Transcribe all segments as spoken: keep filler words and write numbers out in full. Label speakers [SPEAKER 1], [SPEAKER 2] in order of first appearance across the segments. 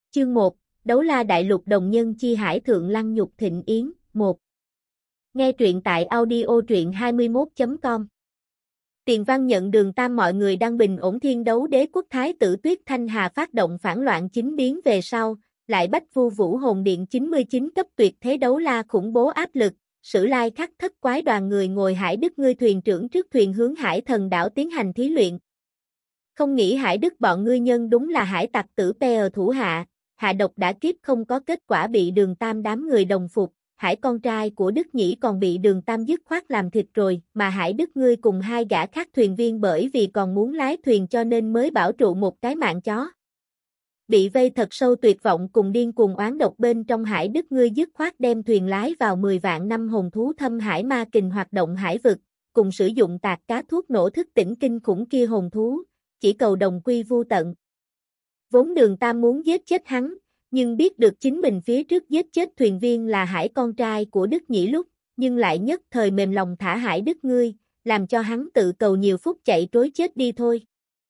[SPEAKER 1] Chương một, Đấu La Đại Lục Đồng Nhân Chi Hải Thượng Lăng Nhục Thịnh Yến, một. Nghe truyện tại audio truyện hai mươi mốt chấm com. Tiền Văn nhận Đường Tam mọi người đang bình ổn Thiên Đấu Đế quốc Thái tử Tuyết Thanh Hà phát động phản loạn chính biến về sau, lại bách Vu Vũ Hồn Điện chín mươi chín cấp tuyệt thế đấu la khủng bố áp lực, Sử Lai Khắc thất quái đoàn người ngồi Hải Đức ngươi thuyền trưởng trước thuyền hướng Hải Thần đảo tiến hành thí luyện. Không nghĩ Hải Đức bọn ngươi nhân đúng là hải tặc tử Pe thủ hạ, hạ độc đã kiếp không có kết quả bị Đường Tam đám người đồng phục, Hải con trai của Đức Nhĩ còn bị Đường Tam dứt khoát làm thịt rồi, mà Hải Đức ngươi cùng hai gã khác thuyền viên bởi vì còn muốn lái thuyền cho nên mới bảo trụ một cái mạng chó. Bị vây thật sâu tuyệt vọng cùng điên cuồng oán độc bên trong Hải Đức ngươi dứt khoát đem thuyền lái vào mười vạn năm hồn thú thâm hải ma kình hoạt động hải vực, cùng sử dụng tạc cá thuốc nổ thức tỉnh kinh khủng kia hồn thú, chỉ cầu đồng quy vu tận. Vốn Đường Tam muốn giết chết hắn, nhưng biết được chính mình phía trước giết chết thuyền viên là Hải con trai của Đức Nhĩ lúc, nhưng lại nhất thời mềm lòng thả Hải Đức ngươi, làm cho hắn tự cầu nhiều phút chạy trối chết đi thôi.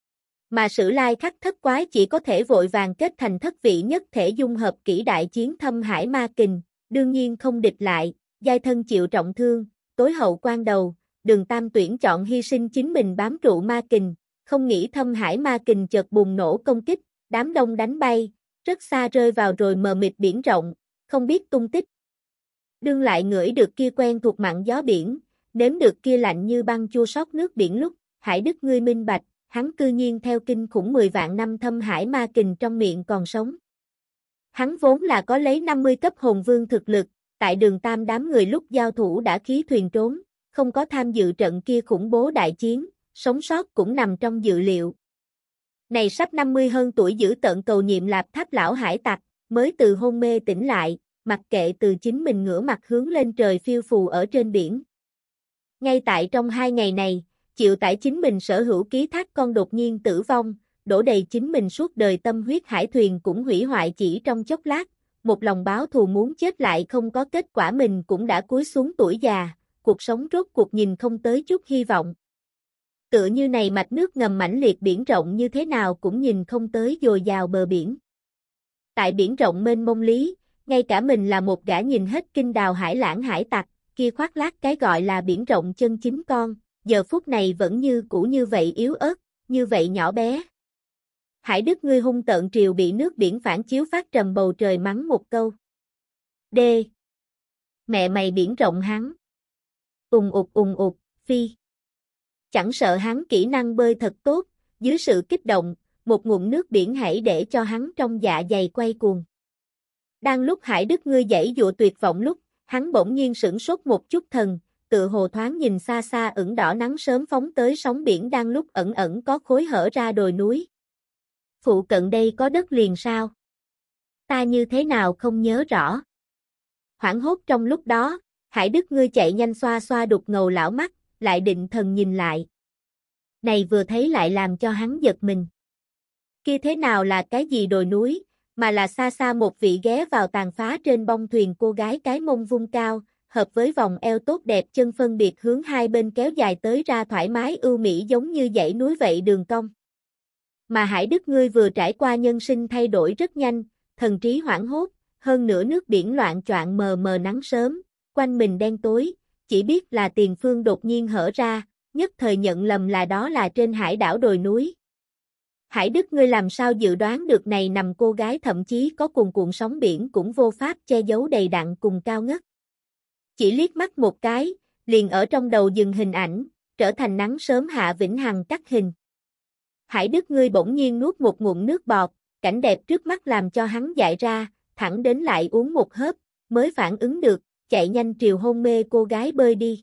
[SPEAKER 1] Mà Sử Lai Khắc thất quái chỉ có thể vội vàng kết thành thất vị nhất thể dung hợp kỹ đại chiến thâm hải ma kình, đương nhiên không địch lại, giai thân chịu trọng thương, tối hậu quan đầu, Đường Tam tuyển chọn hy sinh chính mình bám trụ ma kình, không nghĩ thâm hải ma kình chợt bùng nổ công kích, đám đông đánh bay, rất xa rơi vào rồi mờ mịt biển rộng, không biết tung tích. Đương lại ngửi được kia quen thuộc mặn gió biển, nếm được kia lạnh như băng chua xót nước biển lúc, Hải Đức ngươi minh bạch, hắn cư nhiên theo kinh khủng mười vạn năm thâm hải ma kình trong miệng còn sống. Hắn vốn là có lấy năm mươi cấp hồn vương thực lực, tại Đường Tam đám người lúc giao thủ đã khí thuyền trốn, không có tham dự trận kia khủng bố đại chiến, sống sót cũng nằm trong dự liệu. Này sắp năm mươi hơn tuổi giữ tận cầu nhiệm Lạp Tháp lão hải tặc, mới từ hôn mê tỉnh lại, mặc kệ từ chính mình ngửa mặt hướng lên trời phiêu phù ở trên biển. Ngay tại trong hai ngày này, chịu tải chính mình sở hữu ký thác con đột nhiên tử vong, đổ đầy chính mình suốt đời tâm huyết hải thuyền cũng hủy hoại chỉ trong chốc lát, một lòng báo thù muốn chết lại không có kết quả mình cũng đã cúi xuống tuổi già, cuộc sống rốt cuộc nhìn không tới chút hy vọng. Tựa như này mạch nước ngầm mãnh liệt biển rộng như thế nào cũng nhìn không tới dồi dào bờ biển. Tại biển rộng mênh mông lý, ngay cả mình là một gã nhìn hết kinh đào hải lãng hải tặc, kia khoác lác cái gọi là biển rộng chân chính con, giờ phút này vẫn như cũ như vậy yếu ớt, như vậy nhỏ bé. Hải Đức ngươi hung tợn triều bị nước biển phản chiếu phát trầm bầu trời mắng một câu. D. Mẹ mày biển rộng hắn. Ùng ụt ùng ụt, phi. Chẳng sợ hắn kỹ năng bơi thật tốt, dưới sự kích động, một ngụm nước biển hãy để cho hắn trong dạ dày quay cuồng. Đang lúc Hải Đức ngươi giãy dụa tuyệt vọng lúc, hắn bỗng nhiên sửng sốt một chút thần, tựa hồ thoáng nhìn xa xa ửng đỏ nắng sớm phóng tới sóng biển đang lúc ẩn ẩn có khối hở ra đồi núi. Phụ cận đây có đất liền sao? Ta như thế nào không nhớ rõ. Hoảng hốt trong lúc đó, Hải Đức ngươi chạy nhanh xoa xoa đục ngầu lão mắt, lại định thần nhìn lại. Này vừa thấy lại làm cho hắn giật mình. Kia thế nào là cái gì đồi núi, mà là xa xa một vị ghé vào tàn phá trên bông thuyền cô gái cái mông vung cao, hợp với vòng eo tốt đẹp chân phân biệt hướng hai bên kéo dài tới ra thoải mái ưu mỹ giống như dãy núi vậy đường cong. Mà Hải Đức ngươi vừa trải qua nhân sinh thay đổi rất nhanh, thần trí hoảng hốt, hơn nữa nước biển loạn choạng mờ mờ nắng sớm, quanh mình đen tối, chỉ biết là tiền phương đột nhiên hở ra, nhất thời nhận lầm là đó là trên hải đảo đồi núi. Hải Đức ngươi làm sao dự đoán được này nằm cô gái thậm chí có cuồn cuộn sóng biển cũng vô pháp che giấu đầy đặn cùng cao ngất. Chỉ liếc mắt một cái, liền ở trong đầu dừng hình ảnh, trở thành nắng sớm hạ vĩnh hằng cắt hình. Hải Đức ngươi bỗng nhiên nuốt một ngụm nước bọt, cảnh đẹp trước mắt làm cho hắn dại ra, thẳng đến lại uống một hớp, mới phản ứng được, chạy nhanh triều hôn mê cô gái bơi đi.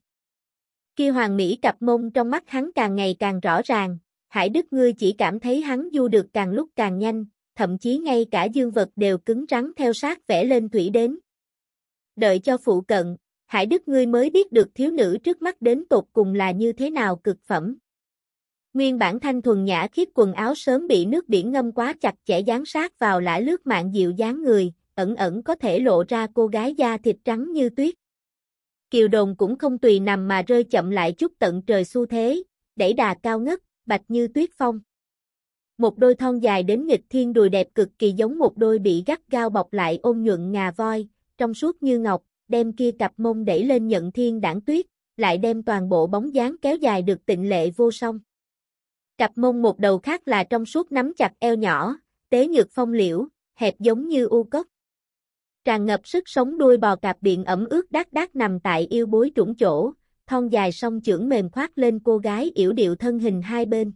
[SPEAKER 1] Kia hoàng mỹ cặp mông trong mắt hắn càng ngày càng rõ ràng, Hải Đức ngươi chỉ cảm thấy hắn du được càng lúc càng nhanh, thậm chí ngay cả dương vật đều cứng rắn theo sát vẽ lên thủy đến. Đợi cho phụ cận, Hải Đức ngươi mới biết được thiếu nữ trước mắt đến tột cùng là như thế nào cực phẩm. Nguyên bản thanh thuần nhã khiết quần áo sớm bị nước biển ngâm quá chặt chẽ dán sát vào lã lướt mạng dịu dáng người, ẩn ẩn có thể lộ ra cô gái da thịt trắng như tuyết. Kiều đồn cũng không tùy nằm mà rơi chậm lại chút tận trời xu thế, đẩy đà cao ngất, bạch như tuyết phong. Một đôi thon dài đến nghịch thiên đùi đẹp cực kỳ giống một đôi bị gắt gao bọc lại ôm nhuận ngà voi, trong suốt như ngọc, đem kia cặp mông đẩy lên nhận thiên đãng tuyết, lại đem toàn bộ bóng dáng kéo dài được tịnh lệ vô song. Cặp mông một đầu khác là trong suốt nắm chặt eo nhỏ, tế nhược phong liễu, hẹp giống như u cốc. Tràn ngập sức sống đuôi bò cạp biện ẩm ướt đát đát nằm tại yêu bối trũng chỗ, thon dài song chưởng mềm khoác lên cô gái yểu điệu thân hình hai bên.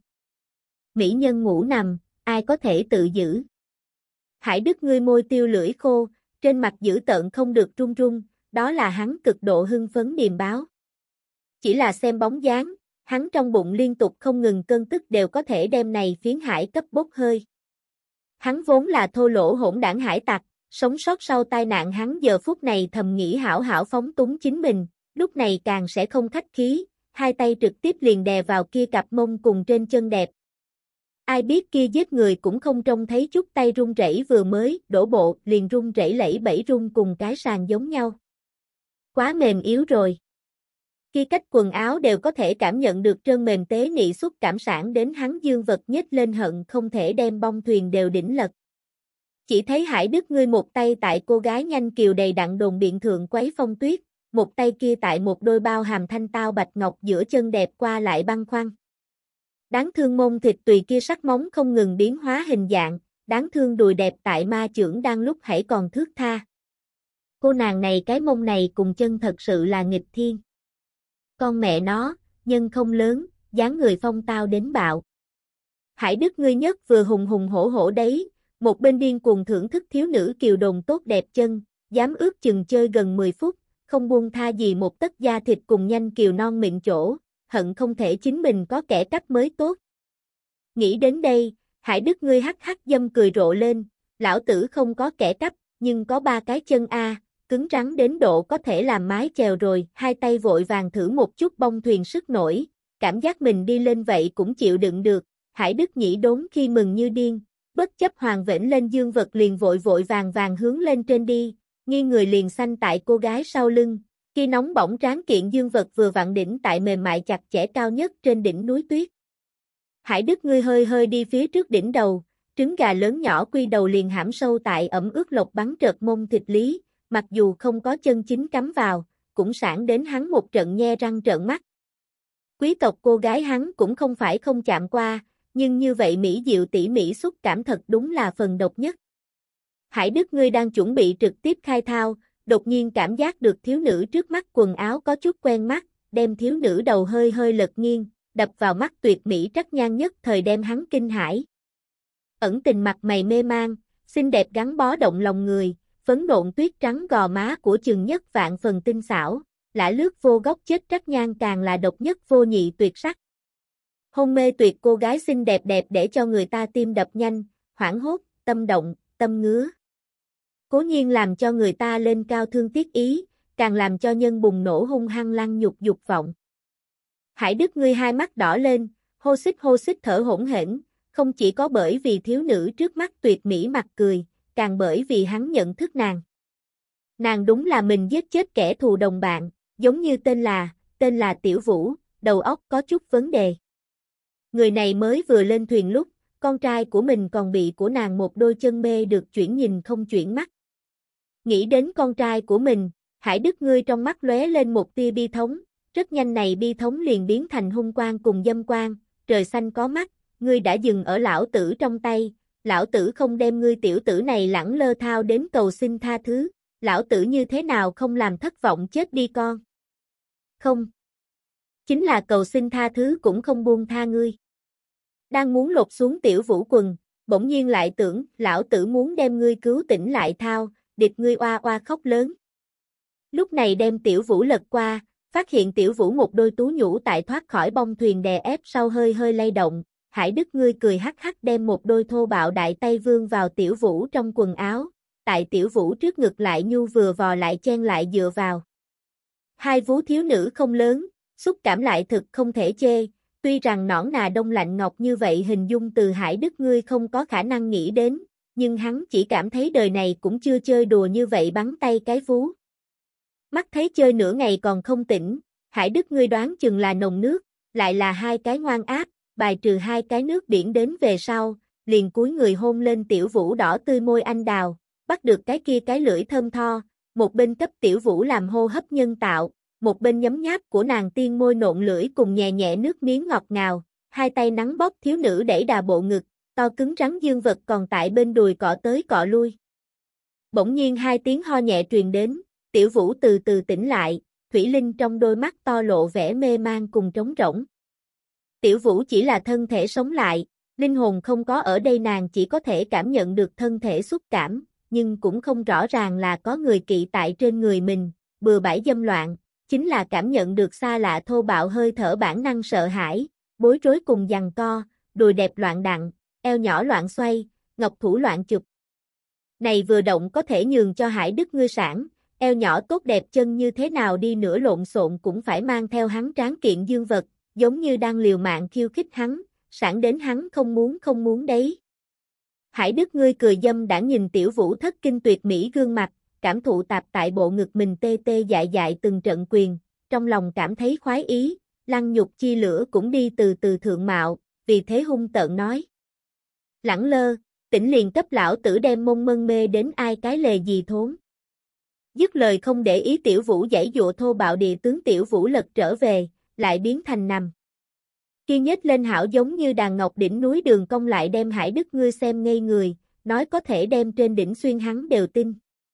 [SPEAKER 1] Mỹ nhân ngủ nằm, ai có thể tự giữ. Hải Đức ngươi môi tiêu lưỡi khô, trên mặt dữ tợn không được run run, đó là hắn cực độ hưng phấn điềm báo. Chỉ là xem bóng dáng, hắn trong bụng liên tục không ngừng cơn tức đều có thể đem này phiến hải cấp bốc hơi. Hắn vốn là thô lỗ hỗn đảng hải tặc, sống sót sau tai nạn hắn giờ phút này thầm nghĩ hảo hảo phóng túng chính mình, lúc này càng sẽ không khách khí, hai tay trực tiếp liền đè vào kia cặp mông cùng trên chân đẹp. Ai biết kia giết người cũng không trông thấy chút tay run rẩy vừa mới đổ bộ liền run rẩy lẫy bẫy run cùng cái sàn giống nhau. Quá mềm yếu rồi. Khi cách quần áo đều có thể cảm nhận được trơn mềm tế nị xúc cảm sản đến hắn dương vật nhếch lên hận không thể đem bong thuyền đều đỉnh lật. Chỉ thấy Hải Đức ngươi một tay tại cô gái nhanh kiều đầy đặn đồn biện thượng quấy phong tuyết, một tay kia tại một đôi bao hàm thanh tao bạch ngọc giữa chân đẹp qua lại băng khoăn. Đáng thương mông thịt tùy kia sắc móng không ngừng biến hóa hình dạng, đáng thương đùi đẹp tại ma chưởng đang lúc hãy còn thước tha. Cô nàng này cái mông này cùng chân thật sự là nghịch thiên. Con mẹ nó, nhân không lớn, dáng người phong tao đến bạo. Hải Đức ngươi nhất vừa hùng hùng hổ hổ đấy, một bên điên cuồng thưởng thức thiếu nữ kiều đồn tốt đẹp chân, dám ước chừng chơi gần mười phút, không buông tha gì một tấc da thịt cùng nhanh kiều non mịn chỗ, hận không thể chính mình có kẻ cách mới tốt. Nghĩ đến đây, Hải Đức ngươi hắc hắc dâm cười rộ lên, lão tử không có kẻ cách, nhưng có ba cái chân a, cứng rắn đến độ có thể làm mái chèo rồi, hai tay vội vàng thử một chút bông thuyền sức nổi, cảm giác mình đi lên vậy cũng chịu đựng được, Hải Đức nhĩ đốn khi mừng như điên, bất chấp hoàng vểnh lên dương vật liền vội vội vàng vàng hướng lên trên đi, nghiêng người liền xanh tại cô gái sau lưng, khi nóng bỏng tráng kiện dương vật vừa vặn đỉnh tại mềm mại chặt chẽ cao nhất trên đỉnh núi tuyết. Hải Đức ngươi hơi hơi đi phía trước đỉnh đầu, trứng gà lớn nhỏ quy đầu liền hãm sâu tại ẩm ướt lộc bắn trợt mông thịt lý, mặc dù không có chân chính cắm vào, cũng sản đến hắn một trận nhe răng trợn mắt. Quý tộc cô gái hắn cũng không phải không chạm qua, nhưng như vậy mỹ diệu tỉ mỉ xúc cảm thật đúng là phần độc nhất. Hải Đức ngươi đang chuẩn bị trực tiếp khai thao, đột nhiên cảm giác được thiếu nữ trước mắt quần áo có chút quen mắt, đem thiếu nữ đầu hơi hơi lật nghiêng, đập vào mắt tuyệt mỹ trắc nhan nhất thời đem hắn kinh hãi. Ẩn tình mặt mày mê mang, xinh đẹp gắn bó động lòng người, phấn nộn tuyết trắng gò má của chừng nhất vạn phần tinh xảo, lả lướt vô góc chết trắc nhan càng là độc nhất vô nhị tuyệt sắc. Hôn mê tuyệt cô gái xinh đẹp đẹp để cho người ta tim đập nhanh, hoảng hốt, tâm động, tâm ngứa. Cố nhiên làm cho người ta lên cao thương tiếc ý, càng làm cho nhân bùng nổ hung hăng lăng nhục dục vọng. Hải Đức ngươi hai mắt đỏ lên, hô xích hô xích thở hỗn hển, không chỉ có bởi vì thiếu nữ trước mắt tuyệt mỹ mặt cười, càng bởi vì hắn nhận thức nàng. Nàng đúng là mình giết chết kẻ thù đồng bạn, giống như tên là, tên là Tiểu Vũ, đầu óc có chút vấn đề. Người này mới vừa lên thuyền lúc, con trai của mình còn bị của nàng một đôi chân mê được chuyển nhìn không chuyển mắt. Nghĩ đến con trai của mình, Hải Đức ngươi trong mắt lóe lên một tia bi thống, rất nhanh này bi thống liền biến thành hung quang cùng dâm quang, trời xanh có mắt, ngươi đã dừng ở lão tử trong tay, lão tử không đem ngươi tiểu tử này lẳng lơ thao đến cầu xin tha thứ, lão tử như thế nào không làm thất vọng chết đi con. Không. Chính là cầu xin tha thứ cũng không buông tha ngươi. Đang muốn lột xuống Tiểu Vũ quần, bỗng nhiên lại tưởng, lão tử muốn đem ngươi cứu tỉnh lại thao, địch ngươi oa oa khóc lớn. Lúc này đem Tiểu Vũ lật qua, phát hiện Tiểu Vũ một đôi tú nhũ tại thoát khỏi bong thuyền đè ép sau hơi hơi lay động, Hải Đức ngươi cười hắc hắc đem một đôi thô bạo đại tay vương vào Tiểu Vũ trong quần áo, tại Tiểu Vũ trước ngực lại nhu vừa vò lại chen lại dựa vào. Hai vú thiếu nữ không lớn, xúc cảm lại thực không thể chê, tuy rằng nõn nà đông lạnh ngọc như vậy hình dung từ Hải Đức ngươi không có khả năng nghĩ đến, nhưng hắn chỉ cảm thấy đời này cũng chưa chơi đùa như vậy bắn tay cái vú. Mắt thấy chơi nửa ngày còn không tỉnh, Hải Đức ngươi đoán chừng là nồng nước, lại là hai cái ngoan áp, bài trừ hai cái nước biển đến về sau, liền cúi người hôn lên Tiểu Vũ đỏ tươi môi anh đào, bắt được cái kia cái lưỡi thơm tho, một bên cấp Tiểu Vũ làm hô hấp nhân tạo, một bên nhấm nháp của nàng tiên môi nộn lưỡi cùng nhẹ nhẹ nước miếng ngọt ngào, hai tay nắng bóp thiếu nữ đẩy đà bộ ngực, to cứng rắn dương vật còn tại bên đùi cọ tới cọ lui. Bỗng nhiên hai tiếng ho nhẹ truyền đến, Tiểu Vũ từ từ tỉnh lại, thủy linh trong đôi mắt to lộ vẻ mê man cùng trống rỗng. Tiểu Vũ chỉ là thân thể sống lại, linh hồn không có ở đây, nàng chỉ có thể cảm nhận được thân thể xúc cảm, nhưng cũng không rõ ràng là có người kỵ tại trên người mình, bừa bãi dâm loạn, chính là cảm nhận được xa lạ thô bạo hơi thở bản năng sợ hãi, bối rối cùng giằng co, đùi đẹp loạn đặng, eo nhỏ loạn xoay, ngọc thủ loạn chụp. Này vừa động có thể nhường cho Hải Đức ngươi sản, eo nhỏ tốt đẹp chân như thế nào đi nữa lộn xộn cũng phải mang theo hắn tráng kiện dương vật, giống như đang liều mạng khiêu khích hắn, sản đến hắn không muốn không muốn đấy. Hải Đức ngươi cười dâm đã nhìn Tiểu Vũ thất kinh tuyệt mỹ gương mặt, cảm thụ tạp tại bộ ngực mình tê tê dại dại từng trận quyền, trong lòng cảm thấy khoái ý, lăng nhục chi lửa cũng đi từ từ thượng mạo, vì thế hung tợn nói. Lẳng lơ, tỉnh liền cấp lão tử đem mông mân mê đến ai cái lề gì thốn. Dứt lời không để ý Tiểu Vũ giãy dụa thô bạo địa tướng Tiểu Vũ lật trở về, lại biến thành nằm. Kia nhếch lên hảo giống như đàn ngọc đỉnh núi đường cong lại đem Hải Đức ngươi xem ngây người, nói có thể đem trên đỉnh xuyên hắn đều tin.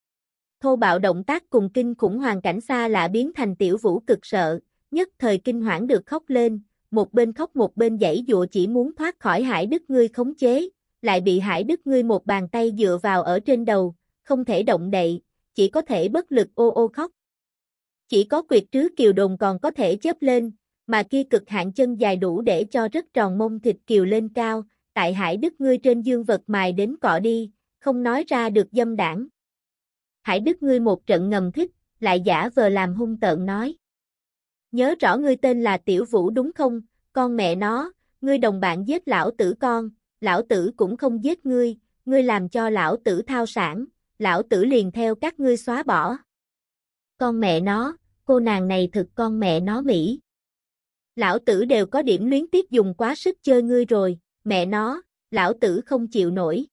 [SPEAKER 1] Thô bạo động tác cùng kinh khủng hoàn cảnh xa lạ biến thành Tiểu Vũ cực sợ, nhất thời kinh hoảng được khóc lên, một bên khóc một bên giãy dụa chỉ muốn thoát khỏi Hải Đức ngươi khống chế, lại bị Hải Đức ngươi một bàn tay dựa vào ở trên đầu, không thể động đậy, chỉ có thể bất lực ô ô khóc. Chỉ có quyệt trứ kiều đồn còn có thể chớp lên, mà kia cực hạn chân dài đủ để cho rất tròn mông thịt kiều lên cao, tại Hải Đức ngươi trên dương vật mài đến cọ đi, không nói ra được dâm đảng. Hải Đức ngươi một trận ngầm thích, lại giả vờ làm hung tợn nói. Nhớ rõ ngươi tên là Tiểu Vũ đúng không, con mẹ nó, ngươi đồng bạn giết lão tử con, lão tử cũng không giết ngươi, ngươi làm cho lão tử thao sản, lão tử liền theo các ngươi xóa bỏ. Con mẹ nó, cô nàng này thực con mẹ nó Mỹ. Lão tử đều có điểm luyến tiếc dùng quá sức chơi ngươi rồi, mẹ nó, lão tử không chịu nổi.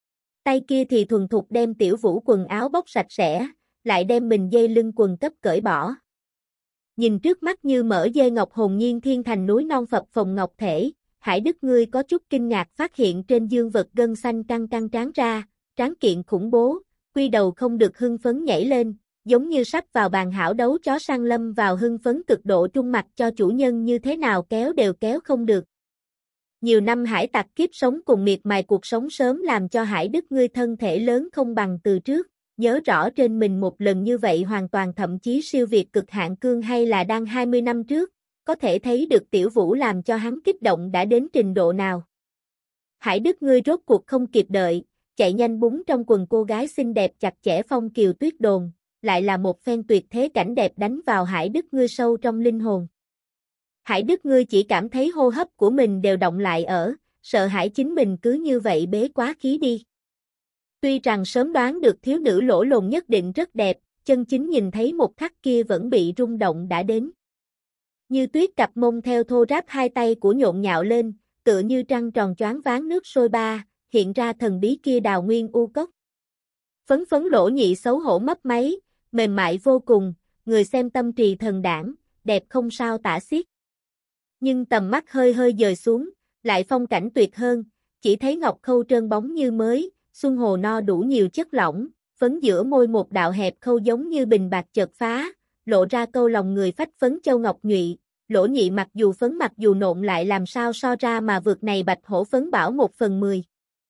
[SPEAKER 1] Tay kia thì thuần thục đem Tiểu Vũ quần áo bóc sạch sẽ, lại đem mình dây lưng quần cấp cởi bỏ. Nhìn trước mắt như mở dê ngọc hồn nhiên thiên thành núi non phập phồng ngọc thể, Hải Đức ngươi có chút kinh ngạc phát hiện trên dương vật gân xanh căng căng tráng ra, tráng kiện khủng bố, quy đầu không được hưng phấn nhảy lên, giống như sắp vào bàn hảo đấu chó săn lâm vào hưng phấn cực độ trung mặt cho chủ nhân như thế nào kéo đều kéo không được. Nhiều năm hải tặc kiếp sống cùng miệt mài cuộc sống sớm làm cho Hải Đức ngươi thân thể lớn không bằng từ trước, nhớ rõ trên mình một lần như vậy hoàn toàn thậm chí siêu việt cực hạn cương hay là đang hai mươi năm trước, có thể thấy được Tiểu Vũ làm cho hắn kích động đã đến trình độ nào. Hải Đức ngươi rốt cuộc không kịp đợi, chạy nhanh búng trong quần cô gái xinh đẹp chặt chẽ phong kiều tuyết đồn, lại là một phen tuyệt thế cảnh đẹp đánh vào Hải Đức ngươi sâu trong linh hồn. Hải Đức ngươi chỉ cảm thấy hô hấp của mình đều động lại ở, sợ hãi chính mình cứ như vậy bế quá khí đi. Tuy rằng sớm đoán được thiếu nữ lỗ lồn nhất định rất đẹp, chân chính nhìn thấy một khắc kia vẫn bị rung động đã đến. Như tuyết cặp mông theo thô ráp hai tay của nhộn nhạo lên, tựa như trăng tròn choáng váng nước sôi ba, hiện ra thần bí kia đào nguyên u cốc. Phấn phấn lỗ nhị xấu hổ mấp máy, mềm mại vô cùng, người xem tâm trì thần đảng, đẹp không sao tả xiết. Nhưng tầm mắt hơi hơi dời xuống, lại phong cảnh tuyệt hơn, chỉ thấy ngọc khâu trơn bóng như mới, xuân hồ no đủ nhiều chất lỏng, phấn giữa môi một đạo hẹp khâu giống như bình bạc chợt phá, lộ ra câu lòng người phách phấn châu ngọc nhụy, lỗ nhị mặc dù phấn mặc dù nộn lại làm sao so ra mà vượt này bạch hổ phấn bảo một phần mười.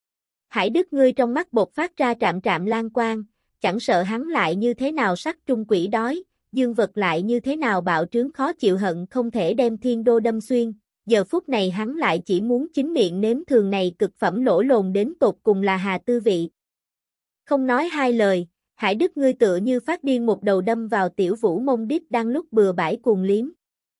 [SPEAKER 1] Hải Đức ngươi trong mắt bột phát ra trạm trạm lan quang, chẳng sợ hắn lại như thế nào sắc trung quỷ đói, dương vật lại như thế nào bạo trướng khó chịu hận không thể đem thiên đô đâm xuyên, giờ phút này hắn lại chỉ muốn chính miệng nếm thường này cực phẩm lỗ lồn đến tột cùng là hà tư vị. Không nói hai lời, Hải Đức ngươi tựa như phát điên một đầu đâm vào Tiểu Vũ mông đít đang lúc bừa bãi cuồng liếm.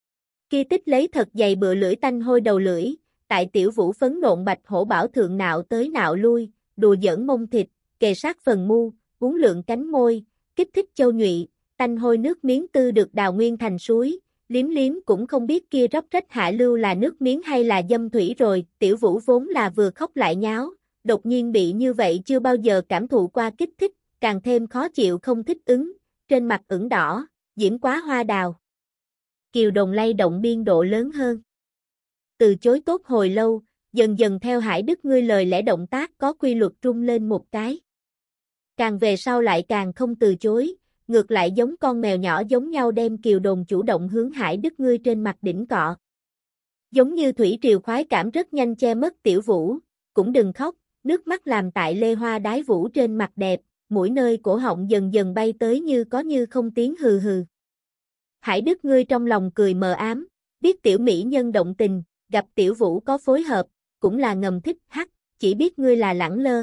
[SPEAKER 1] Kia tích lấy thật dày bựa lưỡi tanh hôi đầu lưỡi, tại Tiểu Vũ phấn nộn bạch hổ bảo thượng nạo tới nạo lui, đùa giỡn mông thịt, kề sát phần mu, uốn lượn cánh môi, kích thích châu nhụy, tanh hôi nước miếng tư được đào nguyên thành suối, liếm liếm cũng không biết kia róc rách hạ lưu là nước miếng hay là dâm thủy rồi, Tiểu Vũ vốn là vừa khóc lại nháo, đột nhiên bị như vậy chưa bao giờ cảm thụ qua kích thích, càng thêm khó chịu không thích ứng, trên mặt ửng đỏ, diễm quá hoa đào. Kiều Đồng lay động biên độ lớn hơn. Từ chối tốt hồi lâu, dần dần theo Hải Đức ngươi lời lẽ động tác có quy luật rung lên một cái. Càng về sau lại càng không từ chối, ngược lại giống con mèo nhỏ giống nhau đem Kiều Đồng chủ động hướng Hải Đức ngươi trên mặt đỉnh cọ. Giống như thủy triều khoái cảm rất nhanh che mất Tiểu Vũ, cũng đừng khóc, nước mắt làm tại lê hoa đái vũ trên mặt đẹp, mũi nơi cổ họng dần dần bay tới như có như không tiếng hừ hừ. Hải Đức ngươi trong lòng cười mờ ám, biết tiểu mỹ nhân động tình, gặp Tiểu Vũ có phối hợp, cũng là ngầm thích hắc, chỉ biết ngươi là lẳng lơ.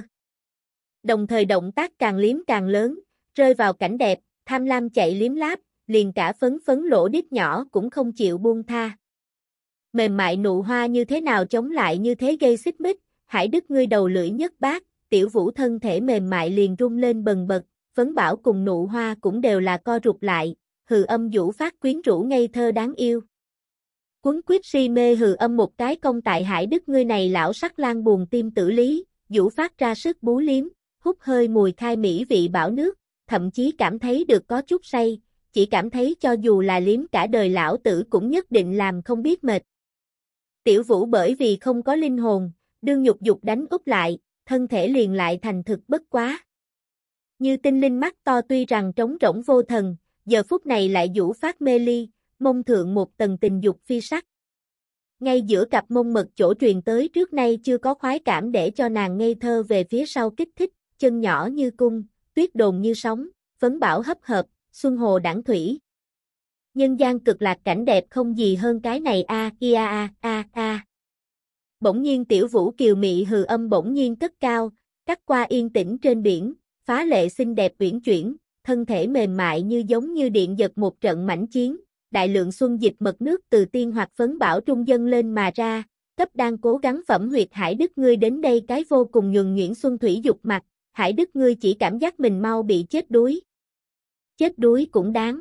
[SPEAKER 1] Đồng thời động tác càng liếm càng lớn, rơi vào cảnh đẹp, tham lam chạy liếm láp, liền cả phấn phấn lỗ đít nhỏ cũng không chịu buông tha. Mềm mại nụ hoa như thế nào chống lại như thế gây xích mích, Hải Đức ngươi đầu lưỡi nhất bát, Tiểu Vũ thân thể mềm mại liền rung lên bần bật, phấn bảo cùng nụ hoa cũng đều là co rụt lại, hừ âm vũ phát quyến rũ ngây thơ đáng yêu. Quấn quýt si mê hừ âm một cái công tại Hải Đức ngươi này lão sắc lang buồn tim tử lý, vũ phát ra sức bú liếm, hút hơi mùi khai mỹ vị bảo nước, thậm chí cảm thấy được có chút say, chỉ cảm thấy cho dù là liếm cả đời lão tử cũng nhất định làm không biết mệt. Tiểu Vũ bởi vì không có linh hồn, đương nhục dục đánh úp lại, thân thể liền lại thành thực bất quá. Như tinh linh mắt to tuy rằng trống rỗng vô thần, giờ phút này lại vũ phát mê ly, mông thượng một tầng tình dục phi sắc. Ngay giữa cặp mông mật chỗ truyền tới trước nay chưa có khoái cảm để cho nàng ngây thơ về phía sau kích thích, chân nhỏ như cung, tuyết đồn như sóng, phấn bảo hấp hợp, xuân hồ đẳng thủy. Nhân gian cực lạc cảnh đẹp không gì hơn cái này a, kia a, a, a. Bỗng nhiên Tiểu Vũ kiều mị hừ âm bỗng nhiên cất cao, cắt qua yên tĩnh trên biển, phá lệ xinh đẹp uyển chuyển, thân thể mềm mại như giống như điện giật một trận mãnh chiến, đại lượng xuân dịch mật nước từ tiên hoặc phấn bảo trung dâng lên mà ra, cấp đang cố gắng phẩm huyệt Hải Đức ngươi đến đây cái vô cùng nhuần nhuyễn xuân thủy dục mặt, Hải Đức ngươi chỉ cảm giác mình mau bị chết đuối. Chết đuối cũng đáng.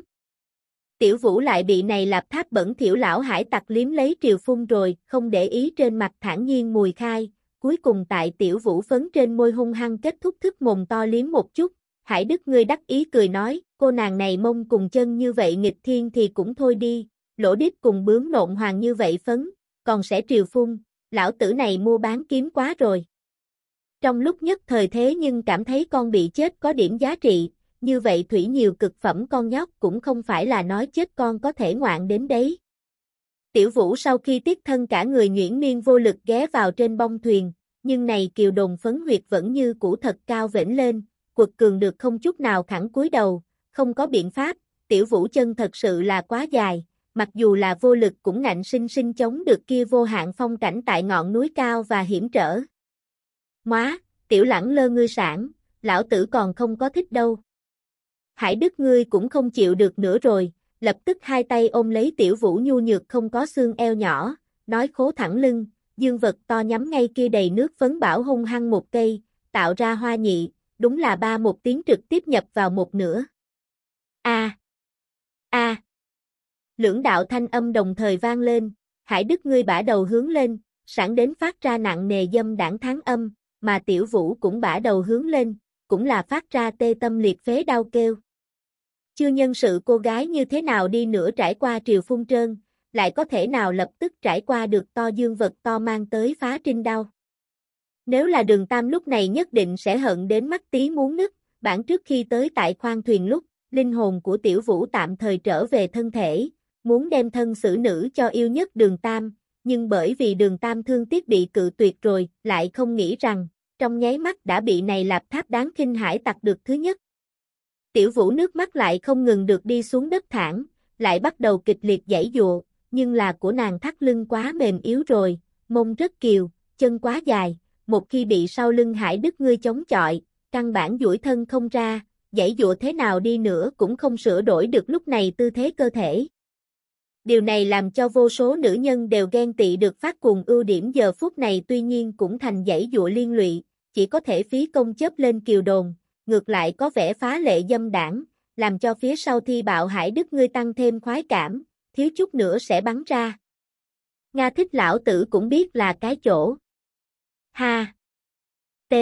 [SPEAKER 1] Tiểu Vũ lại bị này lạp tháp bẩn thỉu lão hải tặc liếm lấy triều phun rồi, không để ý trên mặt thản nhiên mùi khai, cuối cùng tại Tiểu Vũ phấn trên môi hung hăng kết thúc thức mồm to liếm một chút, Hải Đức ngươi đắc ý cười nói, cô nàng này mông cùng chân như vậy nghịch thiên thì cũng thôi đi, lỗ đít cùng bướm nộn hoàng như vậy phấn, còn sẽ triều phun, lão tử này mua bán kiếm quá rồi. Trong lúc nhất thời thế nhưng cảm thấy con bị chết có điểm giá trị, như vậy thủy nhiều cực phẩm con nhóc cũng không phải là nói chết con có thể ngoạn đến đấy. Tiểu Vũ sau khi tiết thân cả người nhuyễn miên vô lực ghé vào trên bông thuyền, nhưng này Kiều Đồn phấn huyệt vẫn như cũ thật cao vểnh lên, quật cường được không chút nào khẳng cúi đầu, không có biện pháp, Tiểu Vũ chân thật sự là quá dài, mặc dù là vô lực cũng ngạnh sinh sinh chống được kia vô hạn phong cảnh tại ngọn núi cao và hiểm trở. Móa, Tiểu Lẳng lơ ngươi sản, lão tử còn không có thích đâu. Hải Đức ngươi cũng không chịu được nữa rồi, lập tức hai tay ôm lấy Tiểu Vũ nhu nhược không có xương eo nhỏ, nói khố thẳng lưng, dương vật to nhắm ngay kia đầy nước phấn bảo hung hăng một cây, tạo ra hoa nhị, đúng là ba một tiếng trực tiếp nhập vào một nửa. A, a, lưỡng đạo thanh âm đồng thời vang lên, Hải Đức ngươi bả đầu hướng lên, sẵn đến phát ra nặng nề dâm đảng tháng âm, mà Tiểu Vũ cũng bả đầu hướng lên, cũng là phát ra tê tâm liệt phế đau kêu. Chưa nhân sự cô gái như thế nào đi nữa trải qua triều phun trơn, lại có thể nào lập tức trải qua được to dương vật to mang tới phá trinh đau. Nếu là Đường Tam lúc này nhất định sẽ hận đến mắt tí muốn nứt, bản trước khi tới tại khoang thuyền lúc, linh hồn của Tiểu Vũ tạm thời trở về thân thể, muốn đem thân xử nữ cho yêu nhất Đường Tam, nhưng bởi vì Đường Tam thương tiếc bị cự tuyệt rồi, lại không nghĩ rằng, trong nháy mắt đã bị này lạp tháp đáng khinh hải tặc được thứ nhất. Tiểu Vũ nước mắt lại không ngừng được đi xuống đất thẳng, lại bắt đầu kịch liệt giãy giụa, nhưng là của nàng thắt lưng quá mềm yếu rồi, mông rất kiều, chân quá dài, một khi bị sau lưng Hải Đức ngươi chống chọi, căn bản duỗi thân không ra, giãy giụa thế nào đi nữa cũng không sửa đổi được lúc này tư thế cơ thể. Điều này làm cho vô số nữ nhân đều ghen tị được phát cùng ưu điểm giờ phút này tuy nhiên cũng thành giãy giụa liên lụy, chỉ có thể phí công chớp lên kiều đồn, ngược lại có vẻ phá lệ dâm đảng, làm cho phía sau thi bạo Hải Đức ngươi tăng thêm khoái cảm, thiếu chút nữa sẽ bắn ra. Nga thích lão tử cũng biết là cái chỗ. Ha! T. T.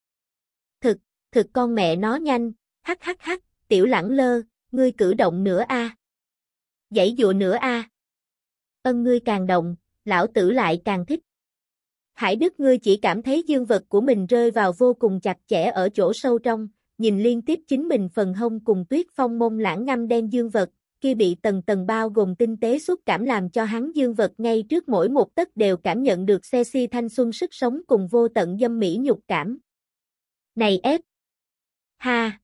[SPEAKER 1] Thực, thực con mẹ nó nhanh, hắc hắc hắc, tiểu lẳng lơ, ngươi cử động nữa a. À. Giãy giụa nữa a. À. Ân ngươi càng động, lão tử lại càng thích. Hải Đức ngươi chỉ cảm thấy dương vật của mình rơi vào vô cùng chặt chẽ ở chỗ sâu trong, nhìn liên tiếp chính mình phần hông cùng Tuyết Phong mông lãng ngăm đen dương vật, kia bị tầng tầng bao gồm tinh tế xúc cảm làm cho hắn dương vật ngay trước mỗi một tấc đều cảm nhận được sexy thanh xuân sức sống cùng vô tận dâm mỹ nhục cảm. Này ép! Ha!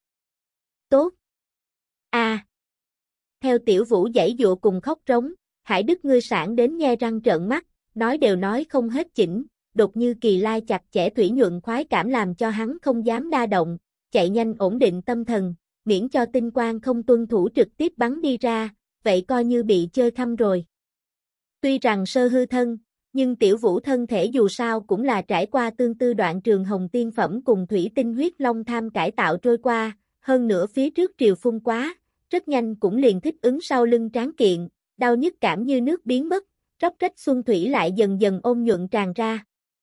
[SPEAKER 1] Tốt! A! À. Theo Tiểu Vũ giãy giụa cùng khóc trống, Hải Đức ngươi sảng đến nhe răng trợn mắt, nói đều nói không hết chỉnh, đột như kỳ lai chặt chẽ thủy nhuận khoái cảm làm cho hắn không dám đa động, chạy nhanh ổn định tâm thần, miễn cho tinh quang không tuân thủ trực tiếp bắn đi ra, vậy coi như bị chơi khăm rồi. Tuy rằng sơ hư thân, nhưng Tiểu Vũ thân thể dù sao cũng là trải qua tương tư đoạn trường hồng tiên phẩm cùng thủy tinh huyết long tham cải tạo trôi qua, hơn nữa phía trước triều phun quá, rất nhanh cũng liền thích ứng sau lưng tráng kiện, đau nhức cảm như nước biến mất, róc rách xuân thủy lại dần dần ôn nhuận tràn ra.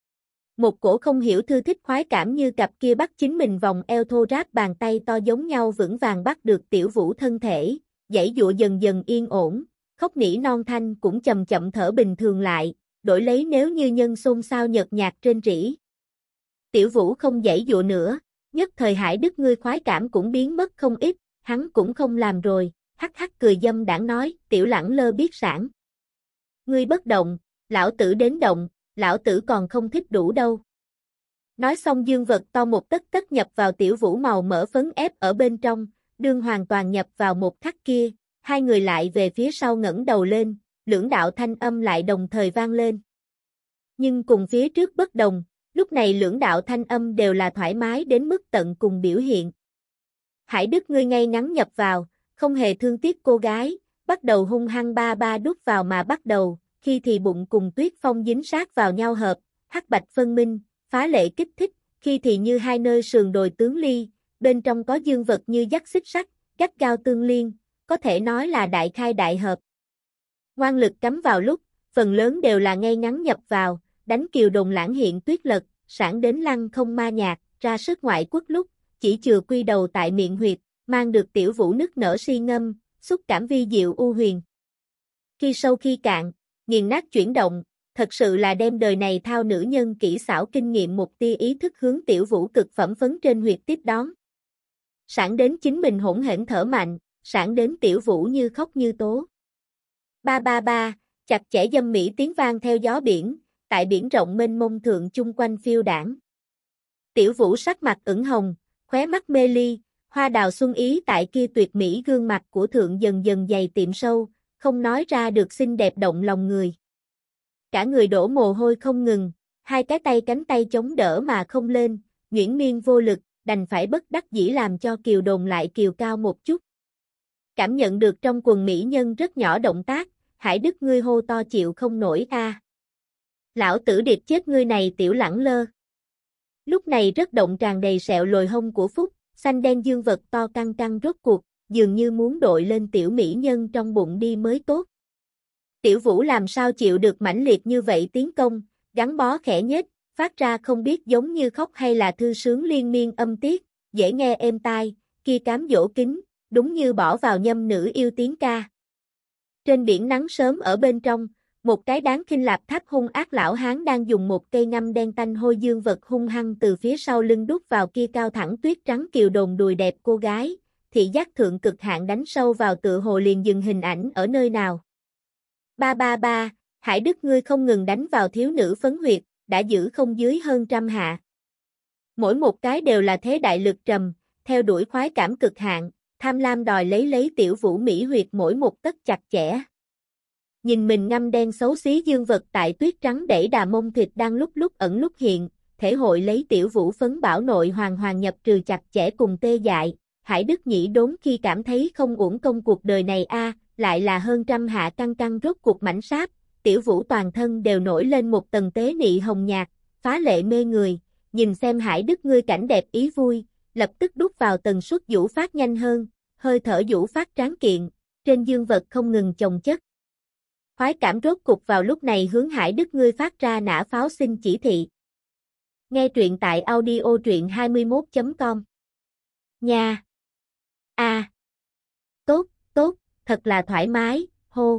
[SPEAKER 1] Một cổ không hiểu thư thích khoái cảm như cặp kia bắt chính mình vòng eo thô ráp bàn tay to giống nhau vững vàng bắt được Tiểu Vũ thân thể, giãy giụa dần dần yên ổn, khóc nỉ non thanh cũng chậm chậm thở bình thường lại, đổi lấy nếu như nhân xôn xao nhợt nhạt trên rỉ. Tiểu Vũ không giãy giụa nữa, nhất thời Hải Đức ngươi khoái cảm cũng biến mất không ít, hắn cũng không làm rồi, hắc hắc cười dâm đãng nói, Tiểu lẳng lơ biết sảng. Ngươi bất động, lão tử đến động, lão tử còn không thích đủ đâu. Nói xong dương vật to một tấc tấc nhập vào Tiểu Vũ màu mỡ phấn ép ở bên trong, đương hoàn toàn nhập vào một khắc kia, hai người lại về phía sau ngẩng đầu lên, lưỡng đạo thanh âm lại đồng thời vang lên. Nhưng cùng phía trước bất đồng, lúc này lưỡng đạo thanh âm đều là thoải mái đến mức tận cùng biểu hiện. Hải Đức ngươi ngay ngắn nhập vào, không hề thương tiếc cô gái, bắt đầu hung hăng ba ba đút vào mà bắt đầu, khi thì bụng cùng Tuyết Phong dính sát vào nhau hợp, hắc bạch phân minh, phá lệ kích thích, khi thì như hai nơi sườn đồi tướng ly, bên trong có dương vật như dắt xích sắt, gắt gao tương liên, có thể nói là đại khai đại hợp. Ngoan lực cắm vào lúc, phần lớn đều là ngay ngắn nhập vào, đánh kiều đồn lãng hiện tuyết lật, sảng đến lăng không ma nhạc, ra sức ngoại quốc lúc, chỉ chừa quy đầu tại miệng huyệt, mang được Tiểu Vũ nức nở si ngâm, xúc cảm vi diệu u huyền. Khi sâu khi cạn, nghiền nát chuyển động, thật sự là đem đời này thao nữ nhân kỹ xảo kinh nghiệm một tia ý thức hướng Tiểu Vũ cực phẩm phấn trên huyệt tiếp đón. Sảng đến chính mình hỗn hển thở mạnh, sảng đến Tiểu Vũ như khóc như tố. Ba ba ba, chặt chẽ dâm mỹ tiếng vang theo gió biển, tại biển rộng mênh mông thượng chung quanh phiêu đảng. Tiểu Vũ sắc mặt ửng hồng, khóe mắt mê ly, hoa đào xuân ý tại kia tuyệt mỹ gương mặt của thượng dần dần dày tiệm sâu, không nói ra được xinh đẹp động lòng người. Cả người đổ mồ hôi không ngừng, hai cái tay cánh tay chống đỡ mà không lên, nhuyễn miên vô lực, đành phải bất đắc dĩ làm cho kiều đồn lại kiều cao một chút. Cảm nhận được trong quần mỹ nhân rất nhỏ động tác, Hải Đức ngươi hô to chịu không nổi a. À. Lão tử điệp chết ngươi này tiểu lẳng lơ. Lúc này rất động tràn đầy sẹo lồi hông của Phúc, xanh đen dương vật to căng căng rốt cuộc, dường như muốn đội lên tiểu mỹ nhân trong bụng đi mới tốt. Tiểu Vũ làm sao chịu được mãnh liệt như vậy tiến công, gắn bó khẽ nhếch, phát ra không biết giống như khóc hay là thư sướng liên miên âm tiết, dễ nghe êm tai, kia cám dỗ kính, đúng như bỏ vào nhâm nữ yêu tiếng ca. Trên biển nắng sớm ở bên trong, một cái đáng khinh lạp tháp hung ác lão hán đang dùng một cây ngăm đen tanh hôi dương vật hung hăng từ phía sau lưng đút vào kia cao thẳng tuyết trắng kiều đồn đùi đẹp cô gái, thị giác thượng cực hạn đánh sâu vào tựa hồ liền dừng hình ảnh ở nơi nào. Ba ba ba, Hải Đức ngươi không ngừng đánh vào thiếu nữ phấn huyệt, đã giữ không dưới hơn trăm hạ. Mỗi một cái đều là thế đại lực trầm, theo đuổi khoái cảm cực hạn, tham lam đòi lấy lấy Tiểu Vũ mỹ huyệt mỗi một tấc chặt chẽ. Nhìn mình ngăm đen xấu xí dương vật tại tuyết trắng đẩy đà mông thịt đang lúc lúc ẩn lúc hiện, thể hội lấy Tiểu Vũ phấn bảo nội hoàng hoàng nhập trừ chặt chẽ cùng tê dại, Hải Đức nhĩ đốn khi cảm thấy không uổng công cuộc đời này a, lại là hơn trăm hạ căng căng rốt cuộc mảnh sáp, Tiểu Vũ toàn thân đều nổi lên một tầng tế nị hồng nhạt, phá lệ mê người, nhìn xem Hải Đức ngươi cảnh đẹp ý vui, lập tức đút vào tần suất vũ phát nhanh hơn, hơi thở vũ phát tráng kiện, trên dương vật không ngừng chồng chất. Khoái cảm rốt cục vào lúc này hướng Hải Đức ngươi phát ra nã pháo xin chỉ thị. Nghe truyện tại audio truyện hai mươi mốt chấm com. Nha. A. À. Tốt, tốt, thật là thoải mái, hô.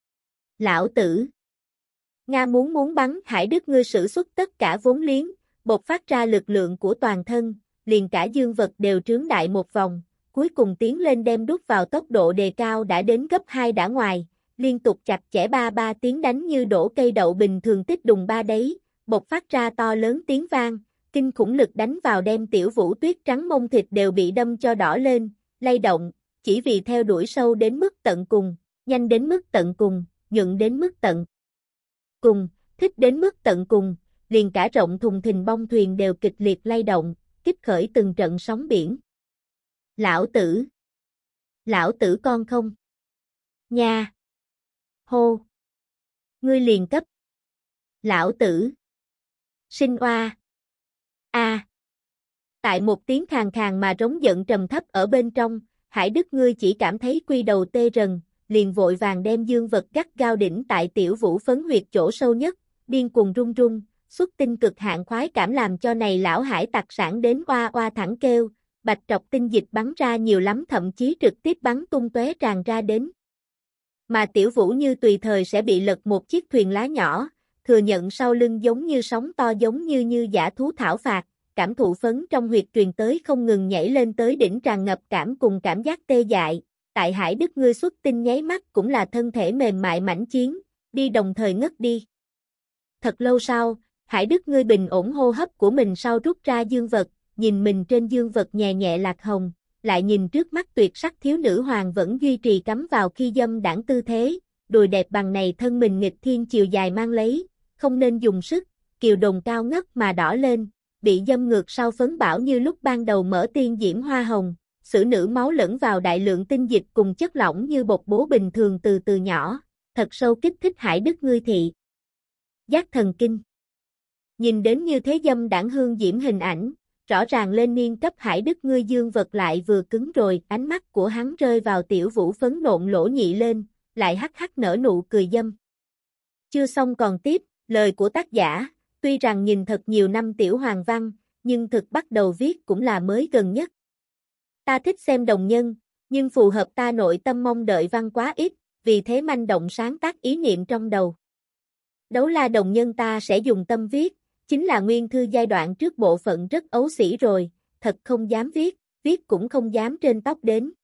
[SPEAKER 1] Lão tử. Nga muốn muốn bắn Hải Đức ngươi sử xuất tất cả vốn liếng, bộc phát ra lực lượng của toàn thân, liền cả dương vật đều trướng đại một vòng, cuối cùng tiến lên đem đút vào tốc độ đề cao đã đến gấp hai đã ngoài, liên tục chặt chẽ ba ba tiếng đánh như đổ cây đậu bình thường tích đùng ba đấy, bộc phát ra to lớn tiếng vang, kinh khủng lực đánh vào đem Tiểu Vũ tuyết trắng mông thịt đều bị đâm cho đỏ lên, lay động, chỉ vì theo đuổi sâu đến mức tận cùng, nhanh đến mức tận cùng, nhuận đến mức tận cùng, thích đến mức tận cùng, liền cả rộng thùng thình bong thuyền đều kịch liệt lay động, kích khởi từng trận sóng biển. Lão tử! Lão tử con không? Nha! Hô! Ngươi liền cấp! Lão tử! Sinh oa! A! À. Tại một tiếng khàn khàn mà trống giận trầm thấp ở bên trong, Hải Đức ngươi chỉ cảm thấy quy đầu tê rần, liền vội vàng đem dương vật gắt gao đỉnh tại Tiểu Vũ phấn huyệt chỗ sâu nhất, điên cuồng run run, xuất tinh cực hạn khoái cảm làm cho này lão Hải tặc sản đến oa oa thẳng kêu, bạch trọc tinh dịch bắn ra nhiều lắm thậm chí trực tiếp bắn tung tóe tràn ra đến. Mà Tiểu Vũ như tùy thời sẽ bị lật một chiếc thuyền lá nhỏ, thừa nhận sau lưng giống như sóng to giống như như dã thú thảo phạt, cảm thụ phấn trong huyệt truyền tới không ngừng nhảy lên tới đỉnh tràn ngập cảm cùng cảm giác tê dại, tại Hải Đức ngươi xuất tinh nháy mắt cũng là thân thể mềm mại mãnh chiến, đi đồng thời ngất đi. Thật lâu sau, Hải Đức ngươi bình ổn hô hấp của mình sau rút ra dương vật, nhìn mình trên dương vật nhẹ nhẹ lạc hồng, lại nhìn trước mắt tuyệt sắc thiếu nữ hoàng vẫn duy trì cắm vào khi dâm đãng tư thế, đùi đẹp bằng này thân mình nghịch thiên chiều dài mang lấy, không nên dùng sức, kiều đồng cao ngất mà đỏ lên, bị dâm ngược sau phấn bảo như lúc ban đầu mở tiên diễm hoa hồng, sử nữ máu lẫn vào đại lượng tinh dịch cùng chất lỏng như bột bố bình thường từ từ nhỏ, thật sâu kích thích Hải Đức ngươi thị. Giác thần kinh. Nhìn đến như thế dâm đãng hương diễm hình ảnh, rõ ràng lên niên cấp Hải Đức ngươi dương vật lại vừa cứng rồi, ánh mắt của hắn rơi vào Tiểu Vũ phấn nộn lỗ nhị lên, lại hắc hắc nở nụ cười dâm. Chưa xong còn tiếp, lời của tác giả, tuy rằng nhìn thật nhiều năm tiểu hoàng văn, nhưng thực bắt đầu viết cũng là mới gần nhất. Ta thích xem đồng nhân, nhưng phù hợp ta nội tâm mong đợi văn quá ít, vì thế manh động sáng tác ý niệm trong đầu. Đấu la đồng nhân ta sẽ dùng tâm viết, chính là nguyên thư giai đoạn trước bộ phận rất ấu xỉ rồi, thật không dám viết, viết cũng không dám trên tóc đến.